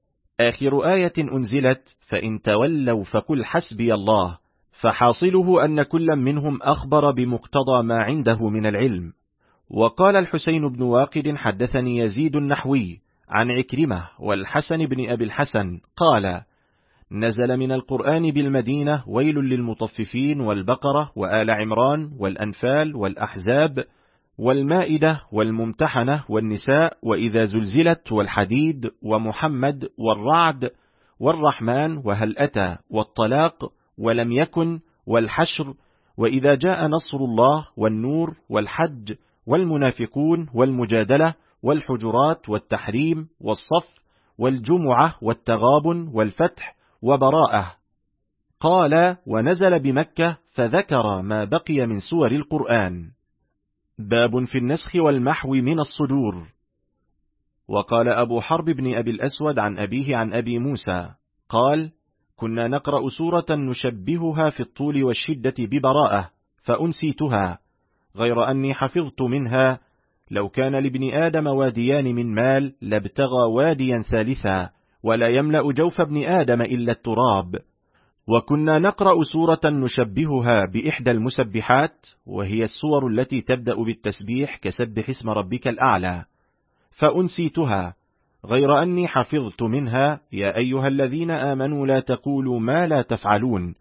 S1: آخر آية أنزلت: فإن تولوا فقل حسبي الله. فحاصله أن كل منهم أخبر بمقتضى ما عنده من العلم. وقال الحسين بن واقد حدثني يزيد النحوي عن عكرمة والحسن بن أبي الحسن قال: نزل من القرآن بالمدينة: ويل للمطففين، والبقرة، وآل عمران، والأنفال، والأحزاب، والمائدة، والممتحنة، والنساء، وإذا زلزلت، والحديد، ومحمد، والرعد، والرحمن، وهل أتى، والطلاق، ولم يكن، والحشر، وإذا جاء نصر الله، والنور، والحج، والمنافقون، والمجادلة، والحجرات، والتحريم، والصف، والجمعة، والتغابن، والفتح، وبراءة. قال: ونزل بمكة، فذكر ما بقي من سور القرآن. باب في النسخ والمحو من الصدور. وقال أبو حرب بن أبي الأسود عن أبيه عن أبي موسى قال: كنا نقرأ سورة نشبهها في الطول والشدة ببراءة، فأنسيتها، غير أني حفظت منها: لو كان لابن آدم واديان من مال لابتغى واديا ثالثا، ولا يملأ جوف ابن آدم إلا التراب. وكنا نقرأ سورة نشبهها بإحدى المسبحات، وهي السور التي تبدأ بالتسبيح كسبح اسم ربك الأعلى، فأنسيتها، غير أني حفظت منها: يا أيها الذين آمنوا لا تقولوا ما لا تفعلون،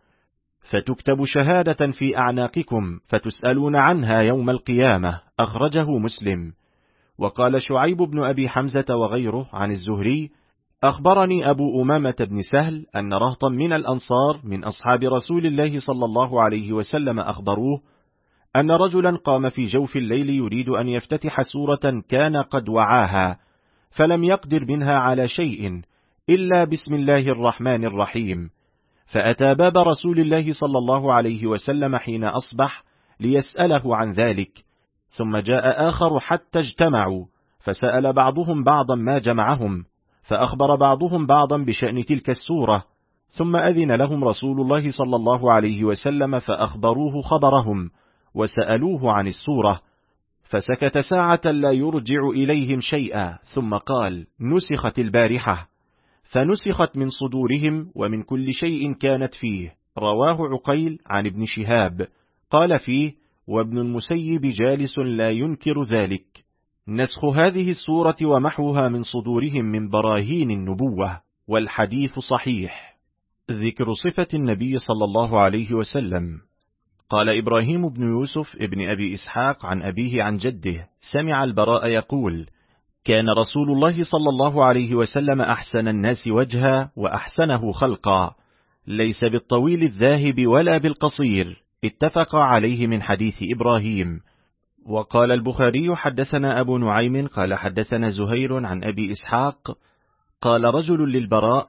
S1: فتكتب شهادة في أعناقكم، فتسألون عنها يوم القيامة. أخرجه مسلم. وقال شعيب بن أبي حمزة وغيره عن الزهري: أخبرني أبو أمامة بن سهل أن رهطا من الأنصار من أصحاب رسول الله صلى الله عليه وسلم أخبروه أن رجلا قام في جوف الليل يريد أن يفتتح سورة كان قد وعاها، فلم يقدر منها على شيء إلا بسم الله الرحمن الرحيم، فأتى باب رسول الله صلى الله عليه وسلم حين أصبح ليسأله عن ذلك، ثم جاء آخر حتى اجتمعوا، فسأل بعضهم بعضا ما جمعهم، فأخبر بعضهم بعضا بشأن تلك السورة، ثم أذن لهم رسول الله صلى الله عليه وسلم فأخبروه خبرهم، وسألوه عن السورة، فسكت ساعة لا يرجع إليهم شيئا، ثم قال: نسخت البارحة، فنسخت من صدورهم ومن كل شيء كانت فيه. رواه عقيل عن ابن شهاب قال فيه: وابن المسيب جالس لا ينكر ذلك. نسخ هذه السورة ومحوها من صدورهم من براهين النبوة، والحديث صحيح. ذكر صفة النبي صلى الله عليه وسلم. قال إبراهيم بن يوسف ابن أبي إسحاق عن أبيه عن جده سمع البراء يقول: كان رسول الله صلى الله عليه وسلم أحسن الناس وجها وأحسنه خلقا، ليس بالطويل الذاهب ولا بالقصير، اتفق عليه من حديث إبراهيم. وقال البخاري: حدثنا أبو نعيم قال حدثنا زهير عن أبي إسحاق قال رجل للبراء: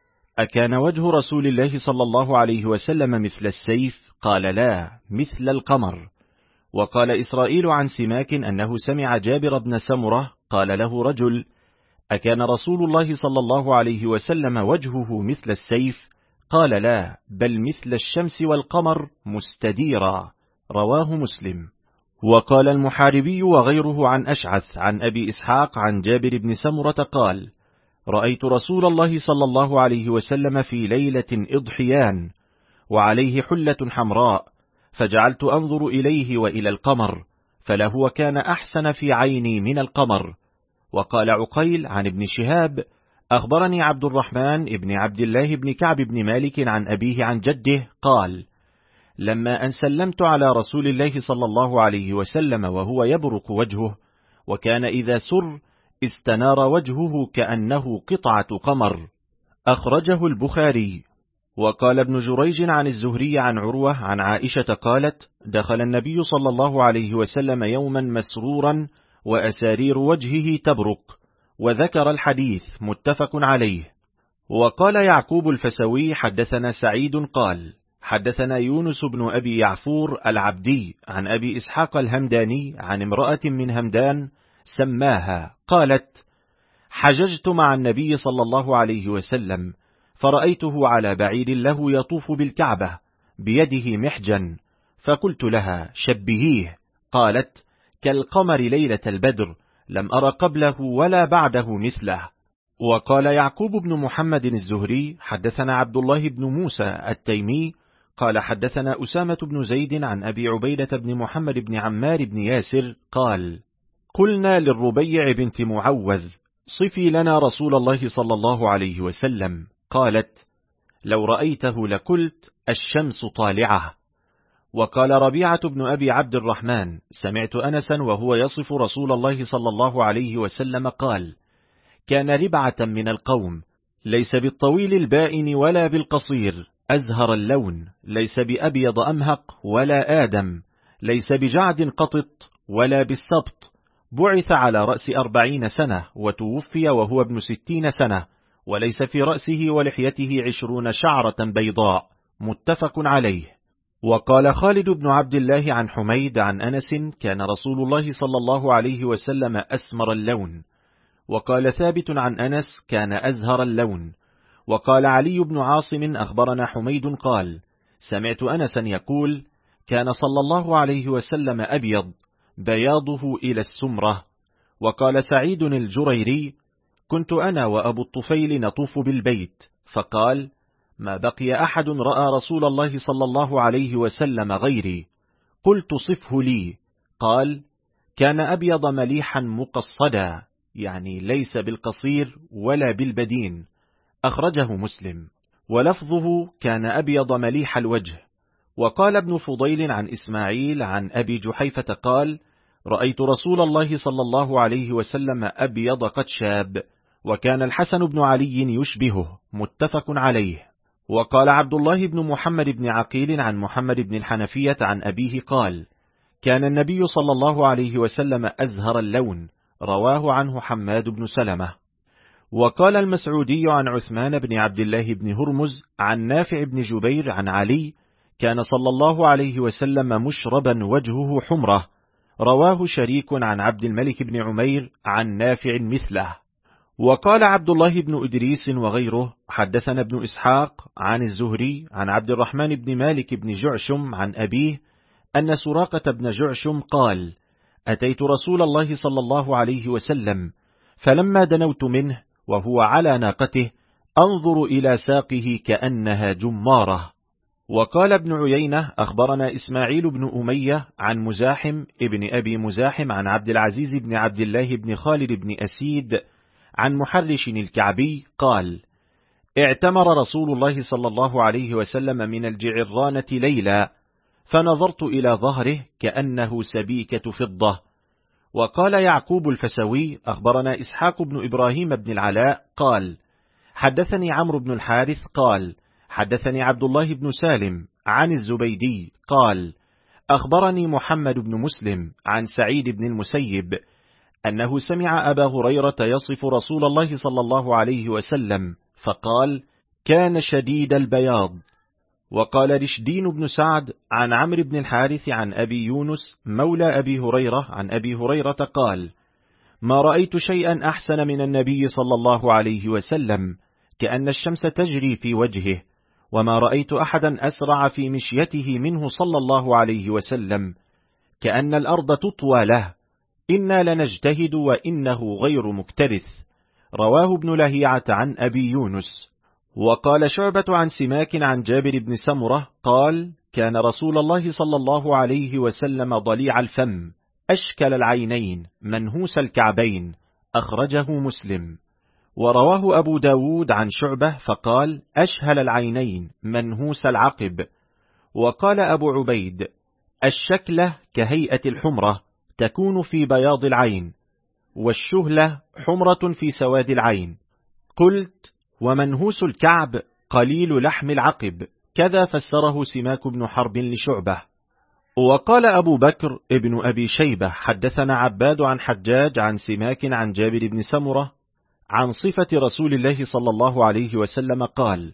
S1: أكان وجه رسول الله صلى الله عليه وسلم مثل السيف؟ قال: لا، مثل القمر. وقال إسرائيل عن سماك أنه سمع جابر بن سمرة قال له رجل: أكان رسول الله صلى الله عليه وسلم وجهه مثل السيف؟ قال لا، بل مثل الشمس والقمر مستديرا. رواه مسلم. وقال المحاربي وغيره عن أشعث عن أبي إسحاق عن جابر بن سمرة قال: رأيت رسول الله صلى الله عليه وسلم في ليلة إضحيان وعليه حلة حمراء، فجعلت أنظر إليه وإلى القمر، فلهو كان أحسن في عيني من القمر. وقال عقيل عن ابن شهاب: أخبرني عبد الرحمن ابن عبد الله بن كعب بن مالك عن أبيه عن جده قال: لما أن سلمت على رسول الله صلى الله عليه وسلم وهو يبرق وجهه، وكان إذا سر استنار وجهه كأنه قطعة قمر. أخرجه البخاري. وقال ابن جريج عن الزهري عن عروة عن عائشة قالت: دخل النبي صلى الله عليه وسلم يوما مسرورا وأسارير وجهه تبرق، وذكر الحديث متفق عليه. وقال يعقوب الفسوي: حدثنا سعيد قال: حدثنا يونس بن أبي يعفور العبدي عن أبي إسحاق الهمداني عن امرأة من همدان سماها قالت: حججت مع النبي صلى الله عليه وسلم، فرأيته على بعير له يطوف بالكعبة بيده محجن، فقلت لها: شبهيه. قالت: كالقمر ليلة البدر، لم أر قبله ولا بعده مثله. وقال يعقوب بن محمد الزهري: حدثنا عبد الله بن موسى التيمي قال: حدثنا أسامة بن زيد عن أبي عبيدة بن محمد بن عمار بن ياسر قال: قلنا للربيع بنت معوذ: صفي لنا رسول الله صلى الله عليه وسلم. قالت: لو رأيته لقلت الشمس طالعة. وقال ربيعة بن أبي عبد الرحمن: سمعت أنسا وهو يصف رسول الله صلى الله عليه وسلم قال: كان ربعة من القوم، ليس بالطويل البائن ولا بالقصير، أزهر اللون، ليس بأبيض أمهق ولا آدم، ليس بجعد قطط ولا بالسبط، بعث على رأس 40 سنة، وتوفي وهو ابن 60 سنة، وليس في رأسه ولحيته 20 شعرة بيضاء. متفق عليه. وقال خالد بن عبد الله عن حميد عن أنس: كان رسول الله صلى الله عليه وسلم أسمر اللون. وقال ثابت عن أنس: كان أزهر اللون. وقال علي بن عاصم: أخبرنا حميد قال: سمعت أنسا يقول: كان صلى الله عليه وسلم أبيض بياضه إلى السمرة. وقال سعيد الجريري: كنت أنا وأبو الطفيل نطوف بالبيت، فقال: ما بقي أحد رأى رسول الله صلى الله عليه وسلم غيري. قلت: صفه لي. قال: كان أبيض مليحا مقصدا، يعني ليس بالقصير ولا بالبدين. أخرجه مسلم. ولفظه: كان أبيض مليح الوجه. وقال ابن فضيل عن إسماعيل عن أبي جحيفة قال: رأيت رسول الله صلى الله عليه وسلم أبيض قد شاب، وكان الحسن بن علي يشبهه. متفق عليه. وقال عبد الله بن محمد بن عقيل عن محمد بن الحنفية عن أبيه قال: كان النبي صلى الله عليه وسلم أزهر اللون. رواه عنه حماد بن سلمة. وقال المسعودي عن عثمان بن عبد الله بن هرمز عن نافع بن جبير عن علي: كان صلى الله عليه وسلم مشربا وجهه حمرة. رواه شريك عن عبد الملك بن عمير عن نافع مثله. وقال عبد الله بن إدريس وغيره: حدثنا ابن إسحاق عن الزهري عن عبد الرحمن بن مالك بن جعشم عن أبيه أن سراقة بن جعشم قال: أتيت رسول الله صلى الله عليه وسلم، فلما دنوت منه وهو على ناقته أنظر إلى ساقه كأنها جمارة. وقال ابن عيينة: أخبرنا إسماعيل بن أمية عن مزاحم ابن أبي مزاحم عن عبد العزيز بن عبد الله بن خالد بن أسيد عن محرش الكعبي قال: اعتمر رسول الله صلى الله عليه وسلم من الجعرانة ليلا، فنظرت إلى ظهره كأنه سبيكة فضة. وقال يعقوب الفسوي: أخبرنا إسحاق بن إبراهيم بن العلاء قال: حدثني عمرو بن الحارث قال: حدثني عبد الله بن سالم عن الزبيدي قال: أخبرني محمد بن مسلم عن سعيد بن المسيب أنه سمع أبا هريرة يصف رسول الله صلى الله عليه وسلم فقال: كان شديد البياض. وقال رشدين بن سعد عن عمرو بن الحارث عن أبي يونس مولى أبي هريرة عن أبي هريرة قال: ما رأيت شيئا أحسن من النبي صلى الله عليه وسلم، كأن الشمس تجري في وجهه، وما رأيت أحدا أسرع في مشيته منه صلى الله عليه وسلم، كأن الأرض تطوى له، إنا لنجتهد وإنه غير مكترث. رواه ابن لهيعة عن أبي يونس. وقال شعبة عن سماك عن جابر بن سمرة قال: كان رسول الله صلى الله عليه وسلم ضليع الفم، أشكل العينين، منهوس الكعبين، أخرجه مسلم. ورواه أبو داود عن شعبة فقال: أشهل العينين، منهوس العقب. وقال أبو عبيد: الشكلة كهيئة الحمرة، تكون في بياض العين، والشهلة حمرة في سواد العين. قلت: ومنهوس الكعب قليل لحم العقب، كذا فسره سماك بن حرب لشعبة. وقال أبو بكر ابن أبي شيبة: حدثنا عباد عن حجاج عن سماك عن جابر بن سمرة عن صفة رسول الله صلى الله عليه وسلم قال: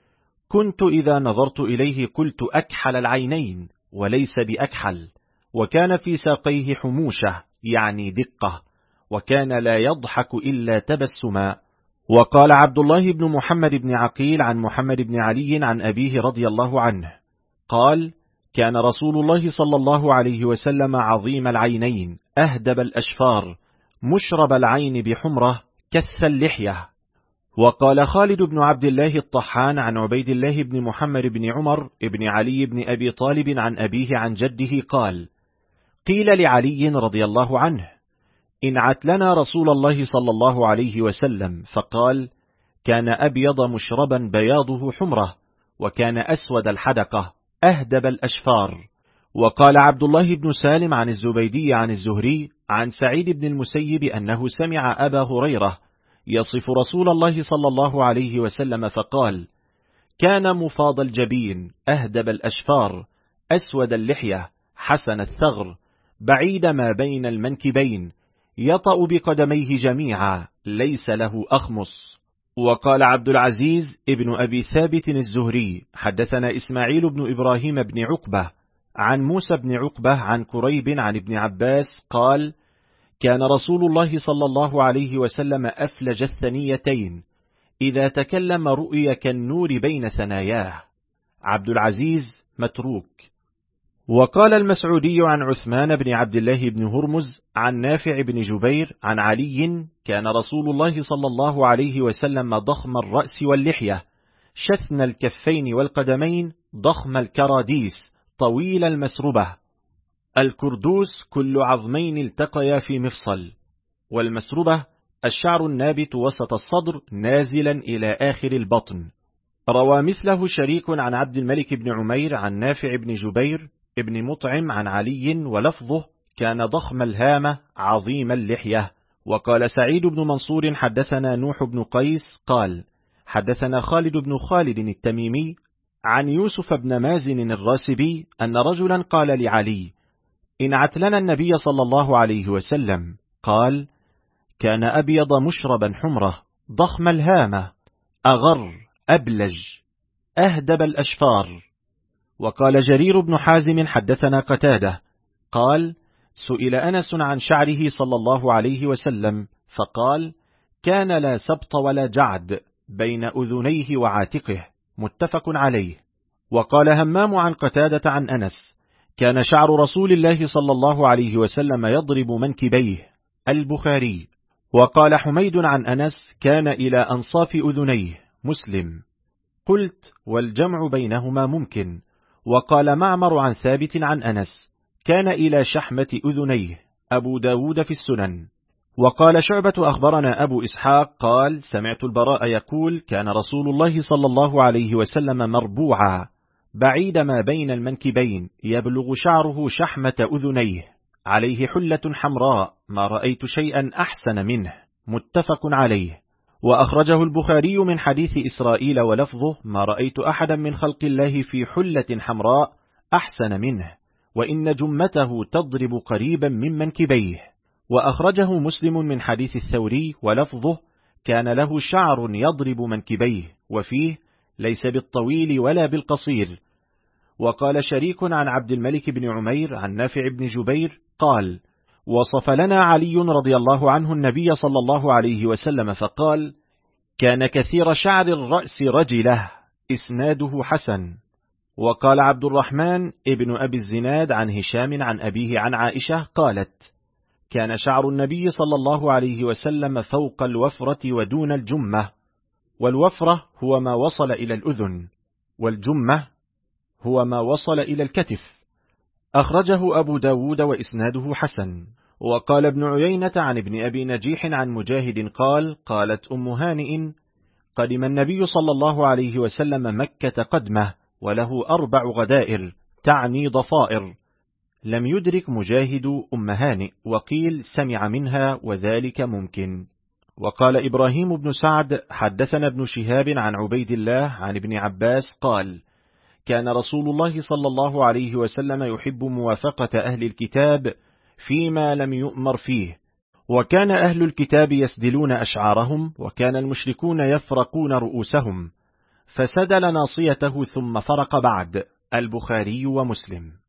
S1: كنت إذا نظرت إليه قلت أكحل العينين، وليس بأكحل، وكان في ساقيه حموشة يعني دقة، وكان لا يضحك إلا تبسما. وقال عبد الله بن محمد بن عقيل عن محمد بن علي عن أبيه رضي الله عنه قال: كان رسول الله صلى الله عليه وسلم عظيم العينين، أهدب الأشفار، مشرب العين بحمرة، كث اللحية. وقال خالد بن عبد الله الطحان عن عبيد الله بن محمد بن عمر بن علي بن أبي طالب عن أبيه عن جده قال: قيل لعلي رضي الله عنه: انعت لنا رسول الله صلى الله عليه وسلم، فقال: كان أبيض مشربا بياضه حمرة، وكان أسود الحدقة، أهدب الأشفار. وقال عبد الله بن سالم عن الزبيدي عن الزهري عن سعيد بن المسيب أنه سمع أبا هريرة يصف رسول الله صلى الله عليه وسلم فقال: كان مفاض الجبين، أهدب الأشفار، أسود اللحية، حسن الثغر، بعيد ما بين المنكبين، يطأ بقدميه جميعا، ليس له أخمص. وقال عبد العزيز ابن أبي ثابت الزهري: حدثنا إسماعيل بن إبراهيم بن عقبة عن موسى بن عقبة عن كريب عن ابن عباس قال: كان رسول الله صلى الله عليه وسلم أفلج الثنيتين، إذا تكلم رؤي كالنور بين ثناياه. عبد العزيز متروك. وقال المسعودي عن عثمان بن عبد الله بن هرمز عن نافع بن جبير عن علي: كان رسول الله صلى الله عليه وسلم ضخم الرأس واللحية، شثن الكفين والقدمين، ضخم الكراديس، طويل المسربة. الكردوس كل عظمين التقيا في مفصل، والمسربة الشعر النابت وسط الصدر نازلا إلى آخر البطن. روى مثله شريك عن عبد الملك بن عمير عن نافع بن جبير ابن مطعم عن علي ولفظه: كان ضخم الهامة عظيم اللحية. وقال سعيد بن منصور: حدثنا نوح بن قيس قال: حدثنا خالد بن خالد التميمي عن يوسف بن مازن الراسبي أن رجلا قال لعلي: انعت لنا النبي صلى الله عليه وسلم. قال: كان أبيض مشربا حمرة، ضخم الهامة، أغر، أبلج، أهدب الأشفار. وقال جرير بن حازم: حدثنا قتادة قال: سئل أنس عن شعره صلى الله عليه وسلم فقال: كان لا سبط ولا جعد بين أذنيه وعاتقه، متفق عليه. وقال همام عن قتادة عن أنس: كان شعر رسول الله صلى الله عليه وسلم يضرب منكبيه، البخاري. وقال حميد عن أنس: كان إلى أنصاف أذنيه، مسلم. قلت: والجمع بينهما ممكن. وقال معمر عن ثابت عن أنس: كان إلى شحمة أذنيه، أبو داود في السنن. وقال شعبة: أخبرنا أبو إسحاق قال: سمعت البراء يقول: كان رسول الله صلى الله عليه وسلم مربوعا، بعيد ما بين المنكبين، يبلغ شعره شحمة أذنيه، عليه حلة حمراء، ما رأيت شيئا أحسن منه، متفق عليه. وأخرجه البخاري من حديث إسرائيل ولفظه: ما رأيت أحدا من خلق الله في حلة حمراء أحسن منه، وإن جمته تضرب قريبا من منكبيه. وأخرجه مسلم من حديث الثوري ولفظه: كان له شعر يضرب منكبيه، وفيه: ليس بالطويل ولا بالقصير. وقال شريك عن عبد الملك بن عمير عن نافع بن جبير قال: وصف لنا علي رضي الله عنه النبي صلى الله عليه وسلم فقال: كان كثير شعر الرأس رجله، إسناده حسن. وقال عبد الرحمن ابن أبي الزناد عن هشام عن أبيه عن عائشة قالت: كان شعر النبي صلى الله عليه وسلم فوق الوفرة ودون الجمة، والوفرة هو ما وصل إلى الأذن، والجمة هو ما وصل إلى الكتف. أخرجه أبو داود وإسناده حسن. وقال ابن عيينة عن ابن أبي نجيح عن مجاهد قال: قالت أم هانئ: قدم النبي صلى الله عليه وسلم مكة قدمه وله 4 غدائر، تعني ضفائر. لم يدرك مجاهد أم هانئ، وقيل سمع منها، وذلك ممكن. وقال إبراهيم بن سعد: حدثنا ابن شهاب عن عبيد الله عن ابن عباس قال: كان رسول الله صلى الله عليه وسلم يحب موافقة أهل الكتاب فيما لم يؤمر فيه، وكان أهل الكتاب يسدلون أشعارهم، وكان المشركون يفرقون رؤوسهم، فسدل ناصيته ثم فرق بعد. البخاري ومسلم.